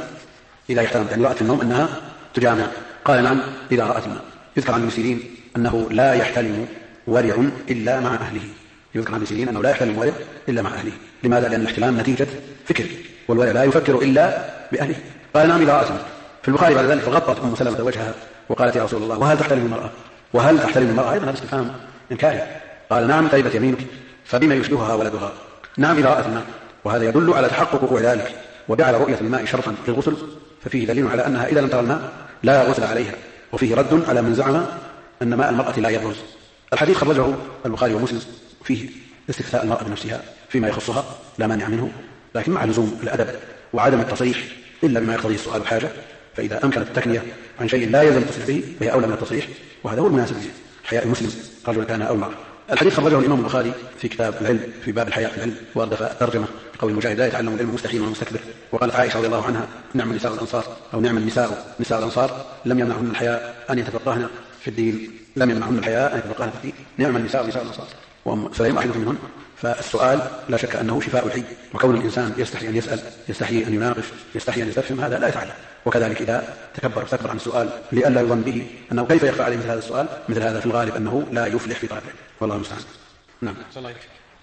يعني رأت في النوم أنها تجامع؟ قال نعم إذا رأت الماء. يذكر عن ابن سيرين أنه لا يحتلم ورع إلا مع أهله. يذكر عن ابن سيرين أنه لا يحتلم ورع إلا مع أهله. لماذا؟ لأن الاحتلام نتيجة فكر، والورع لا يفكر إلا بأهله. قال نعم إذا رأت الماء. في البخاري بعد ذلك فغطت أم سلمة وجهها وقالت يا رسول الله وهل تحتلم المرأة؟ وهل تحتلم المرأة؟ أيضا هذا استفهام إنكاري. قال نعم تربت يمينك فبما يشبهها ولدها. نعم إذا رأت الماء. وهذا يدل على تحقق وقوع ذلك، وجعل رؤية الماء شرطا في الغسل، ففيه دليل على أنها إذا لم ترى الماء لا غسل عليها، وفيه رد على من زعم أن ماء المرأة لا يبرز. الحديث خرجه البخاري ومسلم فيه استفتاء المرأة بنفسها فيما يخصها لا مانع منه، لكن مع لزوم الأدب وعدم التصريح إلا بما يقتضيه السؤال الحاجة، فإذا أمكنت التكنية عن شيء لا يلزم التصريح به فهي أولى من التصريح، وهذا هو المناسب حياء المسلم رجل كان أو المرأة. الحديث خرجه الإمام البخاري في كتاب العلم في باب الحياء في العلم، وأردف الترجمة بقول المجاهد لا يتعلم العلم مستحيل ومستكبر. وقالت عائشة رضي الله عنها نعم النساء الأنصار أو نعم النساء نساء الأنصار لم يمنعهن الحياء أن يتفقهن في الدين، لم يمنعهن الحياء أن يتفقهن في الدين. نعم النساء نساء الأنصار وأم سليم واحدة منهن. فالسؤال لا شك أنه شفاء الحي، وكون الإنسان يستحي أن يسأل، يستحي أن يناقش، يستحي أن يستفهم، هذا لا يتعلم. وكذلك إذا تكبر واستكبر عن السؤال لئلا يظن به أنه كيف يخفى عليه مثل هذا السؤال، مثل هذا في الغالب أنه لا يفلح في طلب العلم، والله المستعان. نعم.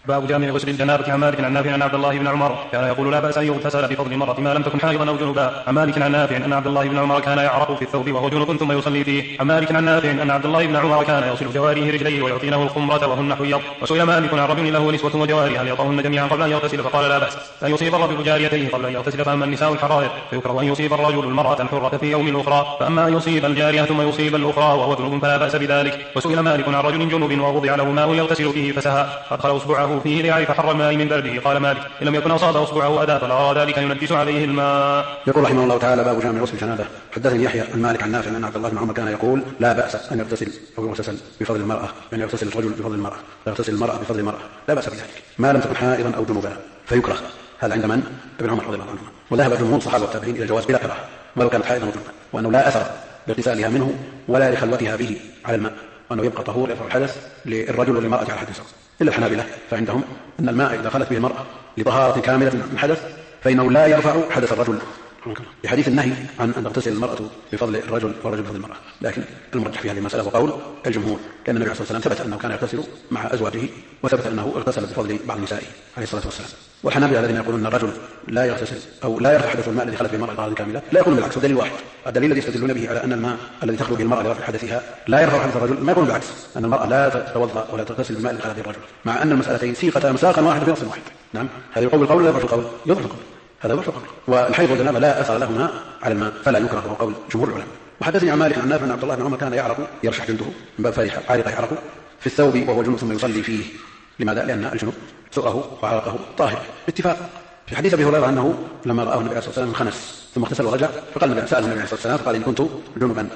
باب جامع غسل الجنابة. عن مالك عن نافع عن عبد الله بن عمر كان يقول لا بأس أن يغتسل بفضل المرأة ما لم تكن حائضا أو جنبا. عن مالك عن نافع أن عبد الله بن عمر كان يعرق في الثوب وهو جنب ثم يصلي فيه. عن مالك عن نافع أن عبد الله بن عمر كان يغسل جواريه رجليه ويعطينه الخمرة وهن حيض. وسئل مالك عن رجل له نسوة وجواري هل يطهن جميعا قبل أن يغتسل فقال لا بأس أن يصيب الرجل جاريتيه قبل أن يغتسل فأما النساء الحرائر فيكره أن يصيب الرجل المرأة الحرة في يوم الأخرى فأما أن يصيب الجارية ثم يصيب الأخرى وهو جنب فلا بأس بذلك. وسئل مالك عن رجل جنب ووضع له ماء يغتسل فيه فسهى أدخل أصبعه فيه ليعرف حر الماء من برده قال مالك إن لم يكن أصاب أصبعه أداة فلا أرى ذلك ينجس عليه الماء. يقول رحمه الله تعالى باب جامع غسل الجنابة. حدثني يحيى عن مالك عن نافع أن عبد الله بن عمر كان يقول لا بأس أن يغتسل أو يغتسل بفضل المرأة يعني يغتسل الرجل بفضل المرأة يغتسل المرأة بفضل المرأة لا بأس بذلك ما لم تكن حائضا أو جنوبا فيكره. هذا عند من؟ ابن عمر رضي الله عنه. وذهب جمهور الصحابة والتابعين إلى الجواز بلا كراهة ولو كانت حائضا أو جنوبا وأنه لا أثر لاغتسالها منه ولا لخلوتها به على الماء وأنه يبقى طهور يرفع الحدث للرجل وللمرأة على حد سواء. إلا الحنابلة فعندهم أن الماء إذا خلت به المرأة لطهارة كاملة من حدث فإنه لا يرفع حدث الرجل بحديث النهي عن أن تغتسل المرأة بفضل الرجل والرجل بفضل المرأة. لكن المرجح في هذه المسألة وقول الجمهور لأن النبي عليه الصلاة والسلام ثبت أنه كان يغتسل مع أزواجه وثبت أنه اغتسل بفضل بعض نسائه عليه الصلاة والسلام. والحنابلة الذين يقولون أن الرجل لا يغتسل أو لا يرفع حدث الماء الذي خلت به المرأة طهارة كاملة لا يقولون بالعكس. ودليل واحد الدليل الذي يستدلون به على أن الماء الذي تخلو به المرأة لرفع حدثها لا يرفع حدث الرجل ما يقولون بالعكس أن المرأة لا تتوضأ ولا تغتسل بالماء الذي خلت به الرجل مع أن المسألتين سيقتا مساقا واحدا في نص واحد. نعم هذا يقول القول لا يضعف القول يضعف القول هذا يضعف القول. والحيض والجنابة لا أثر لهما على الماء فلا يكره وهو قول جمهور العلماء. وحدثني عن مالك عن نافع أن عبد الله بن عمر كان يعرق يرشح جلده من باب فريحة عارقه يعرق في الثوب وهو جنب ثم يصلي فيه. لماذا؟ لأن الجنوب سؤره وعرقه طاهر باتفاق. في حديث أبي هريرة أنه لما رآه النبي عليه الصلاة والسلام انخنس ثم اغتسل ورجع فقال سأله النبي عليه الصلاة والسلام فقال إن كنت جنبا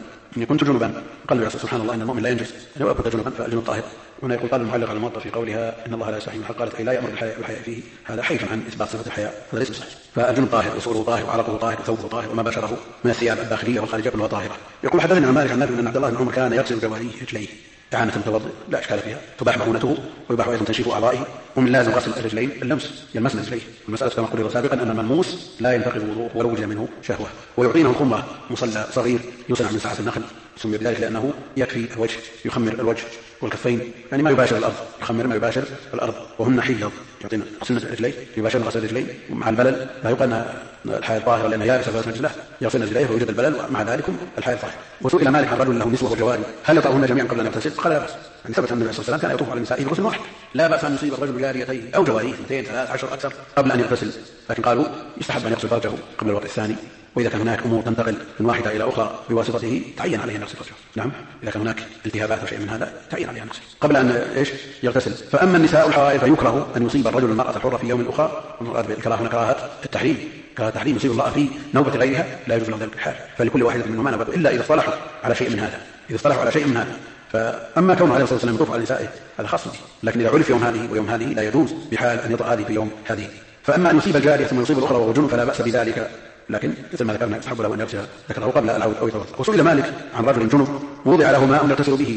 قال النبي سبحان الله إن المؤمن لا ينجس أن يؤكد جنبا فالجنوب طاهر. هنا يقول قال المعلق على الموطأ في قولها إن الله لا يستحي من الحق قالت أي لا يأمر بالحياء والحياء فيه هذا حيث عن إثبات صفة الحياء هذا ليس صحيح. فالجنوب طاهر وصوره طاهر وعرقه طاهر وثوبه طاهر وما بشره من الثياب الداخلية والخارجية كلها طاهرة. يقول حدثني عن مالك عن نافع أن عبد الله بن عمر كان يغسل جواريه رجليه إعانة متوضئ لا إشكال فيها تباح مؤونته ويباح أيضا تنشيف أعضائه ومن لازم غسل الرجلين اللمس يلمسن رجليه. المسألة كما قلت سابقا أن الملموس لا ينتقض وضوءه ولو وجد منه شهوة. ويعطينه الخمرة مصلى صغير يصنع من ساعة النخل سمي بذلك لأنه يكفي الوجه يخمر الوجه والكفين يعني ما يباشر الأرض يخمر ما يباشر الأرض وهن حيض يعطينا غسل رجليه يباشر غسل رجليه مع البلل لا يقال أن الحائض طاهرة لأنها يابسة فيغسل رجله يغسل رجليه ويوجد البلل ومع ذلك الحائض طاهر. وسئل مالك عن رجل له نسوة وجواري هل يطأهن جميعا قبل أن يغتسل قال لا بأس. يعني ثبت أن النبي صلى الله عليه وسلم كان يطوف على نسائه بغسل واحد لا بأس أن يصيب الرجل جاريتيه أو جواريه 2 3 10 أكثر قبل أن يغتسل. لكن قالوا يستحب أن يغسل فرجه قبل الوقت الثاني وإذا كان هناك أمور تنتقل من واحدة إلى أخرى بواسطته تعين عليه أن يغسل فرجه. نعم إذا كان هناك التهابات وشيء من هذا تعين عليه أن يغسل قبل أن يغتسل. فأما النساء الحوائض فيكره أن يصيب الرجل المرأة الحرة في يوم أخرى. المراد بالكراهة هنا كراهة التحريم كراهة تحريم يصيب الله في نوبة غيرها لا يجوز له ذلك الحال فلكل واحدة منهما نوبة إلا إذا اصطلحوا على شيء من هذا فأما كونه عليه الصلاة والسلام يطوف على نسائه هذا خاص به. لكن إذا عرف يوم هذه ويوم هذه لا يجوز بحال أن يطأ هذه في يوم هذه. فأما أن يصيب الجارية ثم يصيب الأخرى وهو جنب فلا بأس بذلك لكن مثل ما ذكرنا يستحب له أن يغسل ذكره قبل العود أو يتوضأ. وسئل مالك عن رجل جنب وضع له ماء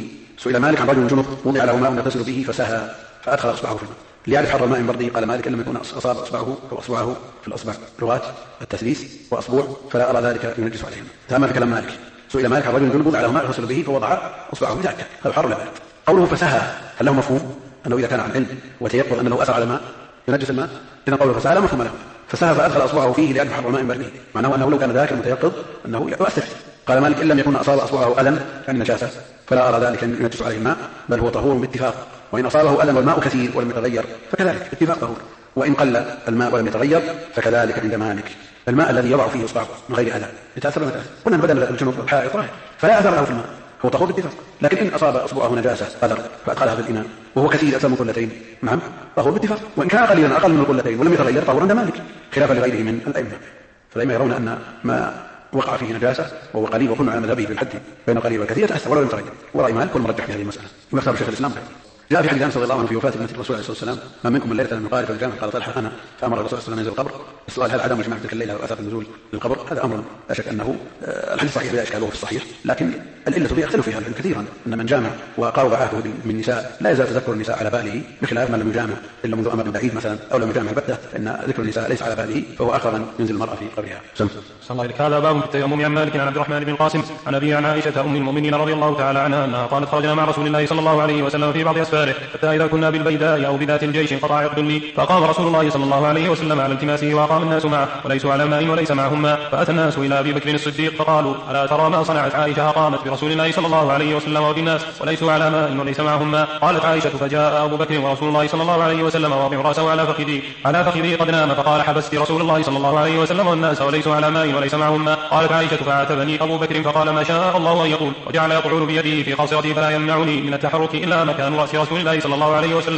يغتسل به فسهى فأدخل أصبعه في الماء ليعرف حر الماء من برده. قال مالك إن لم يكن أصاب أصبعه أو أصبعه في الأصبع لغات التثليث وأصبوع فلا أرى ذلك ينجس عليهم. تمام في كلام مالك. سئل مالك عن رجل جنب وضع له ماء يغتسل به فوضع أصبعه في ذلك هذا حر لا بأس. قوله فسهى هل له مفهوم أنه إذا كان عن علم وتيقظ أنه أثر على الماء ينجس الماء إذن قوله فسهى لا مفهوم له. فسهى فأدخل أصبعه فيه ليعرف حر الماء من برده معناه أنه لو كان ذاك المتيقظ أنه يؤثر. قال مالك إن لم يكن أصاب أصبعه أذى يعني نجاسة فلا أرى ذلك أن ينجس عليه الماء بل هو طهور باتفاق. وإن أصابه أذى والماء كثير ولم يتغير فكذلك باتفاق طهور. وإن قل الماء ولم يتغير فكذلك عند مالك. الماء الذي يضع فيه إصبعه من غير أذى يتأثر ولا يتأثر قلنا بدل الجنوب الحائط طاهر فلا أثر له في الماء هو طهور باتفاق. لكن إن أصاب أصبعه نجاسة قدر فأدخلها في الإناء وهو كثير أكثر من قلتين نعم طهور باتفاق. وإن كان قليلا أقل من القلتين ولم يتغير طهور عند مالك خلافا لغيره من الأئمة. فالأئمة يرون أن ما وقع فيه نجاسة وهو قليل وكل على مذهبه في الحد بين القليل والكثير يتأثر ولو لم يتغير. ورأي مالك كل مرجح في هذه المسألة ويختار شيخ الإسلام. جاء في حديث أنس رضي الله عنه في وفاة ابنة الرسول عليه الصلاة والسلام ما منكم من ليلة من قال فالجامع قال طلحة أنا فأمر الرسول صلى الله عليه وسلم ينزل القبر السؤال هل عدم اجماع تلك الليله واثر النزول للقبر هذا امر لا شك انه الحديث صحيح لا اشكاله في الصحيح، لكن العله فيه يختلف فيها كثيرا، ان من جامع وقارب عهده من نساء لا يزال تذكر النساء على باله، بخلاف من لم يجامع الا منذ امر بعيد مثلا او لم يجامع البته، فان ذكر النساء ليس على باله فهو اخر من ينزل المراه في قبرها. الله إليك. هذا باب في التيمم عن مالك عن عبد الرحمن بن القاسم عن أبي عن عائشة أم المؤمنين رضي الله تعالى عنها أنها قالت خرجنا مع رسول الله صلى الله عليه وسلم في بعض أسفاره حتى إذا كنا بالبيداء أو بذات الجيش انقطع عقد لي، فقام رسول الله صلى الله عليه وسلم على التماسه وقام الناس معه وليسوا على ماء وليس معهم ماء، فأتى الناس إلى أبي بكر الصديق فقالوا ألا ترى ما صنعت عائشة قامت برسول الله صلى الله عليه وسلم وبالناس وليسوا على ماء وليس معهم ماء؟ قالت عائشة فجاء أبو بكر ورسول الله صلى الله عليه وسلم واضع رأسه على فخذي قد نام، فقال حبست رسول الله صلى الله عليه وسلم والناس وليسوا على ماء وليس معهم ماء. قالت عائشة فعاتبني أبو بكر فقال ما شاء الله أن يقول، وجعل يطعن بيده في خاصرتي فلا يمنعني من التحرك إلا مكان رأس رسول الله صلى الله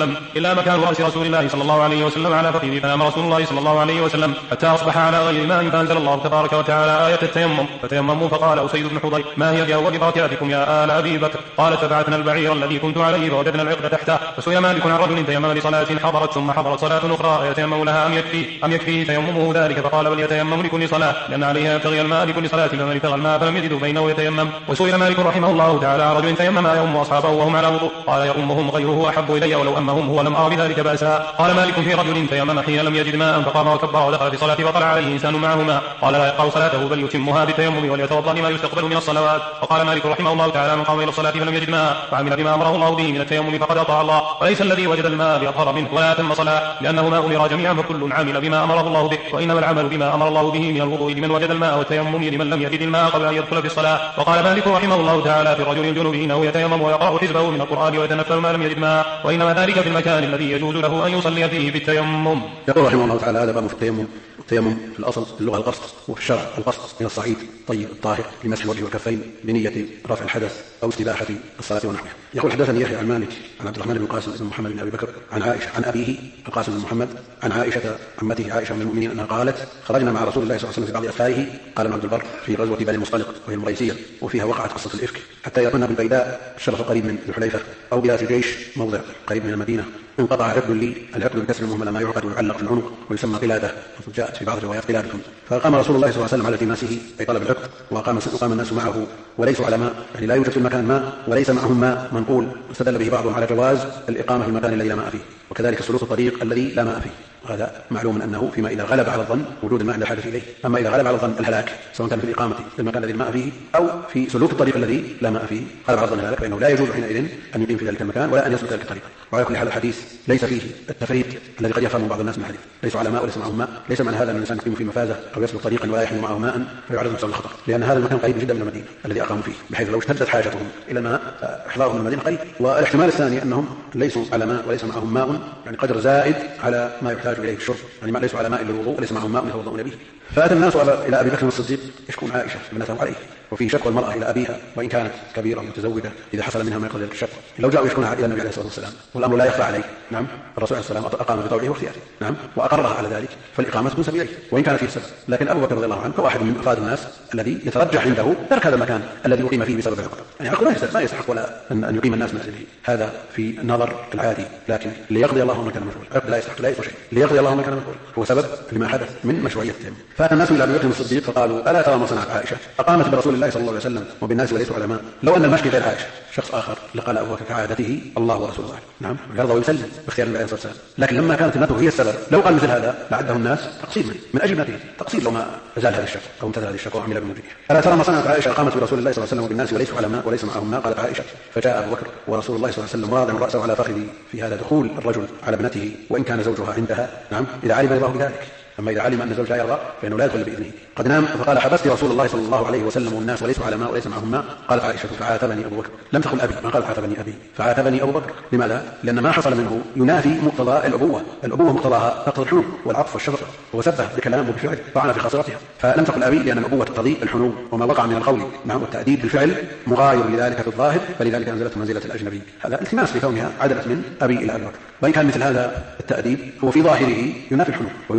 عليه وسلم على فخذي، فنام رسول الله صلى الله عليه وسلم حتى أصبح على غير ماء، فأنزل الله تبارك وتعالى آية التيمم فتيمموا، فقال أسيد بن حضير ما هي بأول بركاتكم يا آل أبي بكر؟ قالت فبعثنا البعير الذي كنت عليه فوجدنا العقد تحته، فسئل مالك عن رجل تيمم لصلاة حضرت ثم حضرت صلاة أخرى يتيمم لها أم يكفيه تيممه ذلك؟ فقال بل يتيمم لكل صلاة لأن عليها يبتغي الماء لكل صلاة، فمن ابتغى الماء فلم يجد فإنه يتيمم. وسئل مالك رحمه الله تعالى عن رجل تيمم يؤم أصحابه وهم على وضوء قال يؤمهم غيره أحب إلي ولو أمهم هو لم أرى بذلك بأسا. قال مالك في رجل تيمم حين لم يجد ماء فقام وكبر ودخل في صلاة فطلع عليه إنسان معه ماء قال لا يقطع صلاته بل يتمها بالتيمم وليتوضأ لما يستقبل من الصلوات. وقال مالك رحمه الله تعالى من قام إلى الصلاة فلم يجد ماء فعمل بما أمره الله به من التيمم فقد أطاع الله، وليس الذي وجد الماء بأطهر منه ولا أتم صلاة، لأنه ما أمر جميعا فكل عمل بما أمره الله به، وإنما العمل بما أمر الله به من الوضوء لمن وجد الماء والتيمم لمن لم يجد الماء قبل أن يدخل في الصلاة. وقال مالك رحمه الله تعالى في الرجل الجنوب إنه يتيمم ويقرأ حزبه من القرآن ويتنفل ما لم يجد ماء، وإنما ذلك في المكان الذي يجوز له أن يصلي فيه بالتيمم. يقول رحمه الله تعالى هذا باب في التيمم. التيمم في الأصل في اللغة القصد، وفي الشرع القصد من الصعيد طيب الطاهر لمسح الوجه والكفين بنية رفع الحدث أو استباحة الصلاة ونحوها. يقول حدثني يحيى عن مالك عن عبد الرحمن بن القاسم بن محمد بن أبي بكر عن عائشة عن أبيه القاسم بن محمد عن عائشة عمته عائشة من المؤمنين أنها قالت خرجنا مع رسول الله صلى الله عليه وسلم في بعض أسفاره، قال ابن عبد البر في غزوة بني المصطلق وهي المريسية وفيها وقعت قصة الإفك، حتى يكون بالبيداء الشرف قريب من الحليفة أو بذات الجيش موضع قريب من المدينة انقطع عقد لي، العقد بكسر المهمل ما يعقد ويعلق في العنق ويسمى قلادة، جاءت في بعض الروايات قلادة. فقام رسول الله صلى الله عليه وسلم على التماسه أي طلب العقد، وقام الناس معه وليسوا على ماء، يعني لا يوجد في المكان ماء وليس معهم ماء منقول، استدل به بعضهم على جواز الإقامة في المكان الذي لا ماء فيه، وكذلك سلوك الطريق الذي لا ماء فيه، هذا معلوم أنه فيما إذا غلب على الظن وجود الماء عند الحاجة إليه. أما إذا غلب على الظن الهلاك سواء كان في الإقامة في المكان الذي لا ماء فيه أو في سلوك الطريق الذي لا ماء فيه غلب على الظن الهلاك، فإنه لا يجوز حينئذ أن يقيم في ذلك المكان ولا أن يسلك ذلك الطريق. وعلى كل حال الحديث ليس فيه التفريط الذي قد يفهم بعض الناس من الحديث، ليسوا على ماء وليس معهم ماء، ليس معنى هذا أن الإنسان يقيم في مفازة أو يسلك طريقا ولا يحمل معه ماء فيعرض نفسه للخطر، لأن هذا المكان قريب جدا من المدينة الذي أقاموا فيه، بحيث لو اشتدت حاجتهم إلى الماء إحضارهم المدينة قريب. والاحتمال الثاني أنهم ليسوا على ماء وليس معهم ماء، يعني قدر زائد على ما يحتاج إليه الشرب، يعني ليسوا على ماء للوضوء وليس معهم ماء يتوضؤون به. فأتى الناس إلى أبي بكر الصديق يشكون عائشة ابنته عليه، وفي شكوى المرأة إلى أبيها وإن كانت كبيرة متزوجة إذا حصل منها ما يقضي ذلك الشك، لو جاءوا يشكونها إلى النبي عليه الصلاة والسلام والأمر لا يخفى عليه، نعم الرسول عليه الصلاة والسلام أقام بطوعه واختياره، نعم وأقرها على ذلك، فالإقامة تكون سبيليه وإن كان فيه سبب. لكن أبو بكر رضي الله عنه كواحد من أفراد الناس الذي يترجح عنده ترك هذا المكان الذي يقيم فيه بسبب العقد، يعني عقد ما يستحق ولا أن يقيم الناس من أجله، هذا في النظر العادي، لكن ليقضي الله ما كان مفعول، عقد لا يستحق لا يسوى شيء، ليقضي الله ما كان مفعول هو سبب لما حدث من مشروعية التيمم. فأتى الناس إلى أبي بكر الصديق فقالوا ألا ترى ما صنعت عائشة أقامت برسول الله صلى الله عليه وسلم وبالناس وليسوا على ماء، لو أن المشكي غير عائشة شخص آخر لقال أبو بكر كعادته الله ورسوله نعم يرضى ويسلم باختيار النبي عليه الصلاة والسلام، لكن لما كانت ابنته هي السبب لو قال مثل هذا لعده الناس تقصير من أجل ابنته، تقصير لو ما زال هذا الشك أو امتثل هذا الشك وعمل بموجبه. ألا ترى ما صنعت عائشة أقامت برسول الله صلى الله عليه وسلم وبالناس وليسوا على ماء وليس معهم ماء، قالت عائشة فجاء أبو بكر ورسول الله صلى الله عليه وسلم واضع رأسه على فخذه، في هذا دخول الرجل على ابنته وإن كان زوجها عندها، نعم إذا علم الله بذلك، أما إذا علم أن زوجها يرضى فإنه لا يدخل بإذنه. قد نام فقال حبست رسول الله صلى الله عليه وسلم والناس وليسوا على ماء وليس معهم ماء، قالت عائشة فعاتبني أبو بكر، لم تقل أبي، ما قال عاتبني أبي، فعاتبني أبو بكر. لماذا؟ لأن ما حصل منه ينافي مقتضى الأبوة مقتضاها نقض الحنو والعطف والشفقة، وسبه بكلام وبفعل طعن في خاصرتها، فلم تقل أبي لأن الأبوة تقتضي الحنو وما وقع من القول نعم والتأديب بالفعل مغاير لذلك في الظاهر، فلذلك أنزلته منزلة الأجنبي. هذا التماس لكونها عدلت من أبي إلى أبي بكر، وإن كان مثل هذا التأديب هو في ظاهره ينافي الحنو وينافي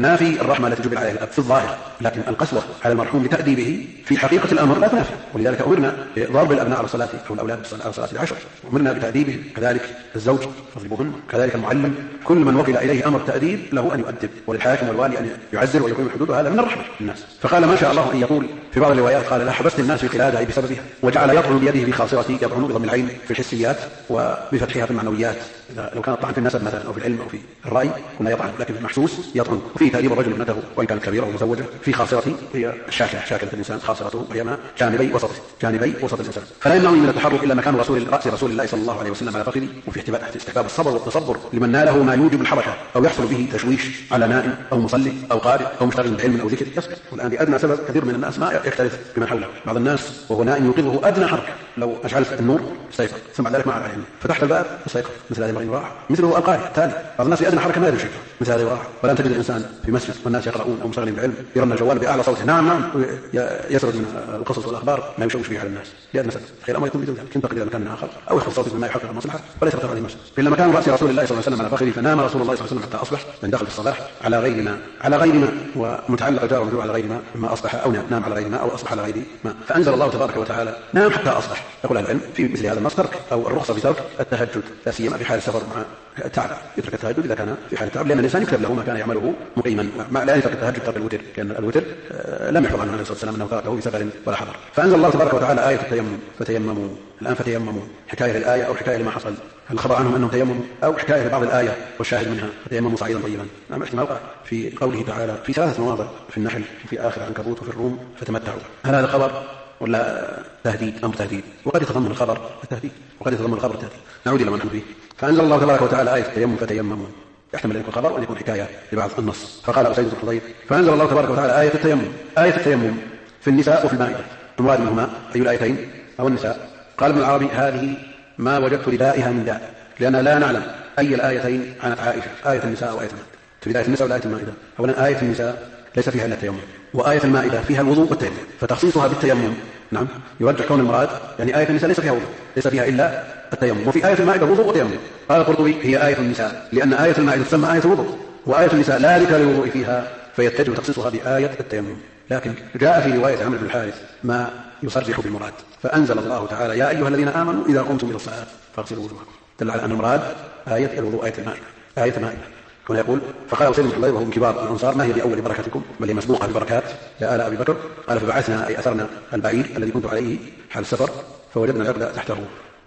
الرحمة التي جبل عليها الأب في الظاهر، لكن القسوة على المرحوم لتأديبه في حقيقة الأمر لا تنافي. ولذلك أمرنا بضرب الأبناء على الصلاة أو الأولاد على الصلاة ب10، أمرنا بتأديبه، كذلك الزوج فاضربوهن، كذلك المعلم، كل من وكل إليه أمر تأديب له أن يؤدب، وللحاكم والوالي أن يعزر ويقيم الحدود، وهذا من الرحمة للناس. فقال ما شاء الله أن يقول في بعض الروايات قال لا حبست الناس في قلادة بسببها، وجعل يطعن بيده في خاصرتي، يطعن بضم العين في الحسيات وبفتحها في المعنويات. لو كان الطعن في النسب مثلا أو في العلم أو في الرأي كنا يطعن، لكن في المحسوس يطعن. وفي تأديب الرجل ابنته وإن كانت كبيرة ومزوجة في خاصرتي، هي شاكلة الإنسان، خاصرته وهي ما جانبي وسط الإنسان. فلا يمنعني من التحرك إلا مكان رأس رسول الله صلى الله عليه وسلم على فخذي، وفي استحباب الصبر والتصبر لمن ناله ما يوجب الحركة أو يحصل به تشويش على نائم أو مصلي أو قارئ أو مشتغل بعلم أو ذكر يسكت. والآن بأدنى سبب كثير من الناس ما يكترث بمن حوله، بعض الناس وهو نائم يوقظه أدنى حركة، لو أشعلت النور استيقظ، ثم بعد ذلك ما على علم، فتحت الباب استيقظ، مثل هذا ينبغي يراعى. مثله القارئ تالي، بعض الناس بأدنى حركة ما يدري شيء، مثل هذا يراعى. والآن تجد الإنسان في مسجد والناس يقرؤون أو مشتغلين بعلم يرن الجوال بأعلى صوته، نعم يسرد من القصص والأخبار ما يشوش فيه على الناس، لأن مسألة خير أمر يكون بدون ذلك، ينتقل إلى مكان آخر أو يخفض صوته مما يحقق المصلحة وليس يرتفع عليه المسجد. إلا مكان رأس رسول الله صلى الله عليه وسلم على فخذه، فنام رسول الله صلى الله عليه وسلم حتى أصبح، من دخل في الصلاة على غير ما ومتعلق جار ومجرور على غير ما أصبح، أو نام على غير ما أو أصبح على غير ما. فأنزل الله تبارك وتعالى نام حتى أصبح. يقول العلم في مثل هذا النص ترك أو الرخصة في ترك التهجد، لا سيما في حال السفر مع التعب، يترك التهجد إذا كان في حال التعب، لأن الإنسان يكتب له ما كان يعمله مقيما، لا يترك التهجد ترك الوتر، لأن الوتر لم يحفظ عنه عليه الصلاة والسلام أنه تركه في سفر ولا حضر. فأنزل الله تبارك وتعالى آية التيمم، فتيمموا حكاية للآية أو حكاية لما حصل، الخبر عنهم أنهم تيمموا أو حكاية لبعض الآية والشاهد منها، فتيمموا صعيدا طيبا. نعم احتمال في قوله تعالى في 3 مواضع، في النحل في آخر العنكبوت وفي الروم، فتمتعوا. هل هذا خبر ولا تهديد؟ أمر تهديد، وقد يتضمن الخبر التهديد وقد يتضمن الخبر التهديد. نعود إلى ما نحن فيه. فأنزل الله تبارك وتعالى آية التيمم فتيمموا، يحتمل أن يكون خبر وأن يكون حكاية لبعض النص. فقال أسيد بن حضير فأنزل الله تبارك وتعالى آية التيمم في النساء وفي المائدة، المراد منهما أي الآيتين أو النساء؟ قال ابن العربي هذه ما وجدت ردائها من داء، لأننا لا نعلم أي الآيتين عن عائشة، آية النساء أو آية المائدة. في بداية النساء وآية المائدة، أولا آية النساء ليس فيها إلا التيمم، وآية المائدة فيها الوضوء والتيمم، فتخصيصها بالتيمم نعم يرجح كون المراد يعني آية النساء ليس فيها وضوء، ليس فيها إلا التيمم، وفي آية المائدة وضوء وتيمم. قال القرطبي هي آية النساء لأن آية المائدة تسمى آية الوضوء، وآية النساء لا ذكر للوضوء فيها، فيتجب تخصيصها بآية التيمم. لكن جاء في رواية عمرو بن الحارث ما يصرح بالمراد، فأنزل الله تعالى يا أيها الذين آمنوا إذا قمتم إلى الصلاة فاغسلوا وجوهكم، دل على أن المراد آية الوضوء، آية المائدة. هنا يقول فقال أسيد بن حضير وهو من كبار الأنصار ما هي بأول بركاتكم بل هي مسبوقة ببركات يا آل أبي بكر. قال فبعثنا أي أثرنا البعير الذي كنت عليه حال السفر فوجدنا العقد تحته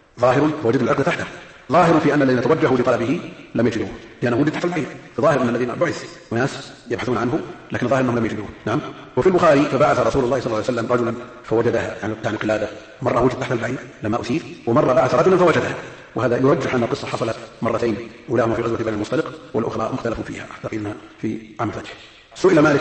ظاهر في أن الذين توجهوا لطلبه لم يجدوه لأنه وجد تحت البعير، فظاهر أن الذين بعث وناس يبحثون عنه لكن ظاهر أنهم لم يجدوه. نعم. وفي البخاري فبعث رسول الله صلى الله عليه وسلم رجلا فوجدها، يعني قلادة، مرة وجد تحت البعير لما أسير، ومرة بعث رجلا فوجدها، وهذا يرجح أن القصة حصلت مرتين، أولاهما في غزوة بني المصطلق والأخرى مختلف فيها قيلنا في عام الفتح. سئل مالك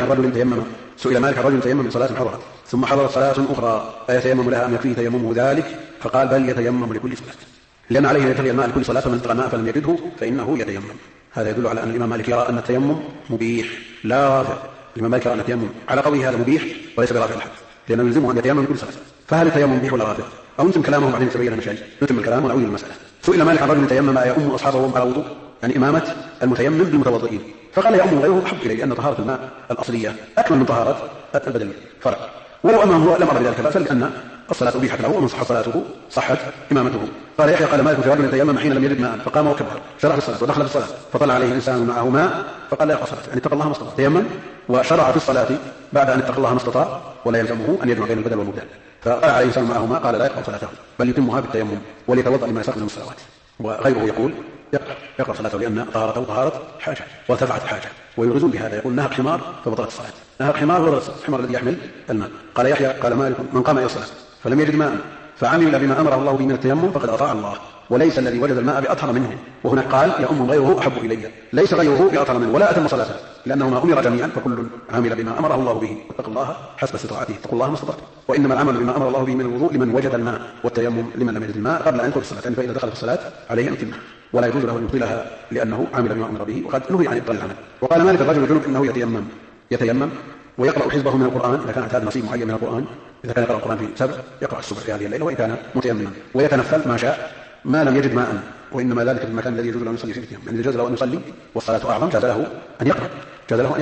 الرجل تيمم من صلاة حضرت ثم حضرت صلاة أخرى أيتيمم لها أم يكفيه تيممه ذلك؟ فقال بل يتيمم لكل صلاة، لأن عليه أن يتغي الماء لكل صلاة، فمن استغى الماء فلم يجده فإنه يتيمم. هذا يدل على أن الإمام مالك يرى أن التيمم مبيح لا رافع. الإمام مالك يرى أن التيمم على قوله هذا مبيح وليس برافع الحد، لأنه يلزمه أن يتيمم لكل صلاة. فهل التيمم مبيح ولا رافع؟ أو نتم كلامه بعدين يتبين المشايخ، نتم الكلام ونعود المسألة. سئل مالك عن رجل تيمم يؤم أصحابه على وضوء، يعني إمامة المتيمم بالمتوضئين، فقال يؤم غيره أحب إليه لأن طهارة الماء الأصلية أكمل من طهارة البدنية فرق. ولو أمه هو لم أرى بذلك بأسا لأن الصلاة أبيحت له ومن صحت صلاته صحت إمامته. قال يحيى قال مالك في رجل تيمم حين لم يجد ماء فقام وكبر شرع في الصلاة ودخل في الصلاة فطلع عليه إنسان معه ماء فقال لا يقرأ صلاة، يعني اتقى الله ما استطاع، تيمم وشرع في الصلاة بعد أن اتقى الله ما استطاع ولا يلزمه أن يجمع بين البدل والمبدل. فقال عليه إنسان معه ماء قال لا يقرأ صلاته بل يتمها بالتيمم وليتوضأ لما يسبق من الصلوات. وغيره يقول يقرأ صلاته لأن طهارته طهارة حاجة وارتفعت حاجة، ويغزون بهذا يقول نهق حمار فبطلت الصلاة، نهق حمار فبطلت الصلاة، الحمار الذي يحمل الماء. قال يحيى قال مالك من قام إلى الصلاة فلم يجد ماء فعمل بما أمره الله به من التيمم فقد أطاع الله، وليس الذي وجد الماء بأطهر منه. وهنا قال يؤم غيره أحب إلي، ليس غيره بأطهر منه ولا أتم صلاته، لأنهما أمر جميعا فكل عمل بما أمره الله به، واتقوا الله حسب استطاعته، اتقوا الله ما استطعتم. وإنما العمل بما أمر الله به من الوضوء لمن وجد الماء، والتيمم لمن لم يجد الماء قبل أن يدخل الصلاة، يعني فإذا دخل في الصلاة عليه أن يتمها ولا يجوز له أن يبطلها لأنه عمل بما أمر به وقد نهي عن إبطال العمل. وقال مالك الرجل الجنوب إنه يتيمم ويقرأ حزبه من القرآن إذا كانت هذا نصيب معين من القرآن، إذا كان يقرأ القرآن في سبع يقرأ السبع في هذه الليلة وإن كان متيمما، ويتنفل ما شاء ما لم يجد ماء، وإنما ذلك في المكان الذي يجوز له أن يصلي فيه، يعني إذا جاز له أن يصلي والصلاة أعظم جاز له أن يقرأ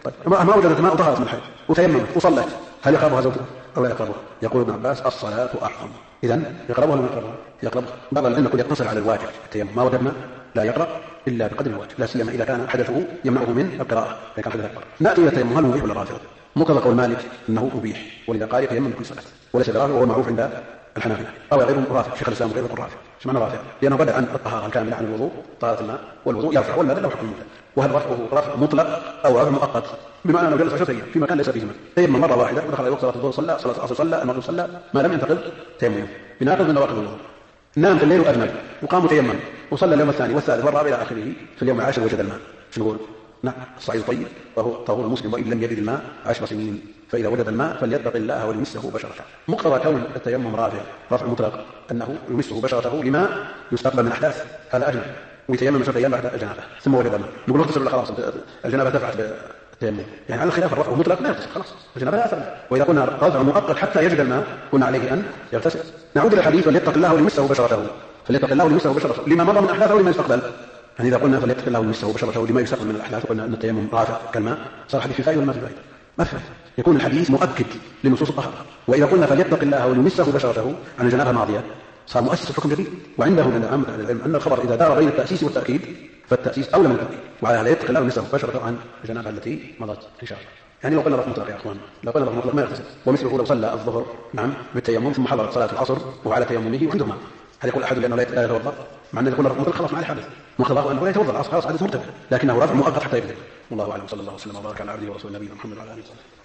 طيب ما وجدت ماء طهرت من الحيض وتيممت وصلت، هل يقربها زوجها أو لا يقربها؟ يقول ابن عباس الصلاة أعظم. إذن يقربها ولا ما يقربها؟ يقربها. بعض العلم يقول يقتصر على الواجب التيمم، ما وجد ماء لا يقرأ إلا بقدر الواجب، لا سيما إذا كان حدثه يمنعه من القراءة، إذا كان حدث أكبر. نأتي إلى التيمم، هل مبيح ولا رافض؟ مقتضى قول مالك أنه مبيح، ولذا قال يتيمم بكل صلاة، وليس برافع وهو معروف عند الحنابلة، أو غيرهم رافع. شيخ الإسلام غير يقول رافع. ايش معنى رافع؟ لأنه بدأ عن الطهارة الكاملة عن الوضوء، طهارة الماء والوضوء يرفع، والماء له حكم مطلق. وهل رفعه رفع مطلق أو رفع مؤقت؟ بمعنى أنه جلس 10 أيام في مكان ليس فيه ماء، تيمم مرة واحدة ودخل وقت صلاة الظهر صلى، صلاة العصر صلى، المغرب صلى، ما لم ينتقض تيمم بناقض من نواقض الوضوء. نام في الليل وأذنب وقام تيمم وصلى اليوم الثاني والثالث والرابع إلى آخره، في اليوم العاشر وجد الماء، شنو نقول؟ نعم الصعيد طيب وهو طهور المسلم وإن لم يجد الماء 10 سنين، فإذا وجد الماء فليتق الله وليمسه بشرته. مقتضى كون التيمم رافع مطلق أنه يمسه بشرته لما يستقبل من أحداث هذا أجنبي، ويتيمم 10 أيام بعد الجنابة ثم وجد الماء. نقول اغتسل خلاص الجنابة دفعت بالتيمم، يعني على الخلاف الرفع مطلق لا يغتسل خلاص الجنابة لا أثر. وإذا قلنا رفع مؤقت حتى يجد الماء قلنا عليه أن يغتسل. نعود إلى الحديث فليتق الله وليمسه بشرته، فليتق الله وليمسه بشرته لما مضى من أحداث ولما يستقبل. يعني إذا قلنا فليتق الله وليمسه بشرته لما يستقبل من الأحداث وقلنا أن التيمم رافع كالماء، صار الحديث في فائدة ولا ما في فائدة؟ ما في فائدة. يكون الحديث مؤكد لنصوص الطهارة. وإذا قلنا فليتق الله وليمسه بشرته عن الجنابة الماضية صار مؤسس الحكم جديد. وعنده من العلم أن الخبر إذا دار بين التأسيس والتأكيد فالتأسيس أولى من التأكيد، وعلى هذا يتق الله وليمسه بشرته عن الجنابة التي مضت إن شاء الله. يعني لو قلنا رفع مطلق يا أخوان، لو قلنا رفع مطلق ما يغتسل. ومثله لو صلى الظهر نعم بالتيمم ثم حضرت صلاة العصر وعلى تيممه وعنده ماء، هل يقول أحد لأنه لا يتوضأ؟ مع أن يقول رفع مطلق خلاص ما عليه حدث، مقتضاه أنه لا يتوضأ خلاص حدث مرتفع، لكنه رفع مؤقت حتى يبدأ. والله أعلم، صلى الله وسلم وبارك على عبده ورسوله نبينا محمد وعلى آله وصحبه.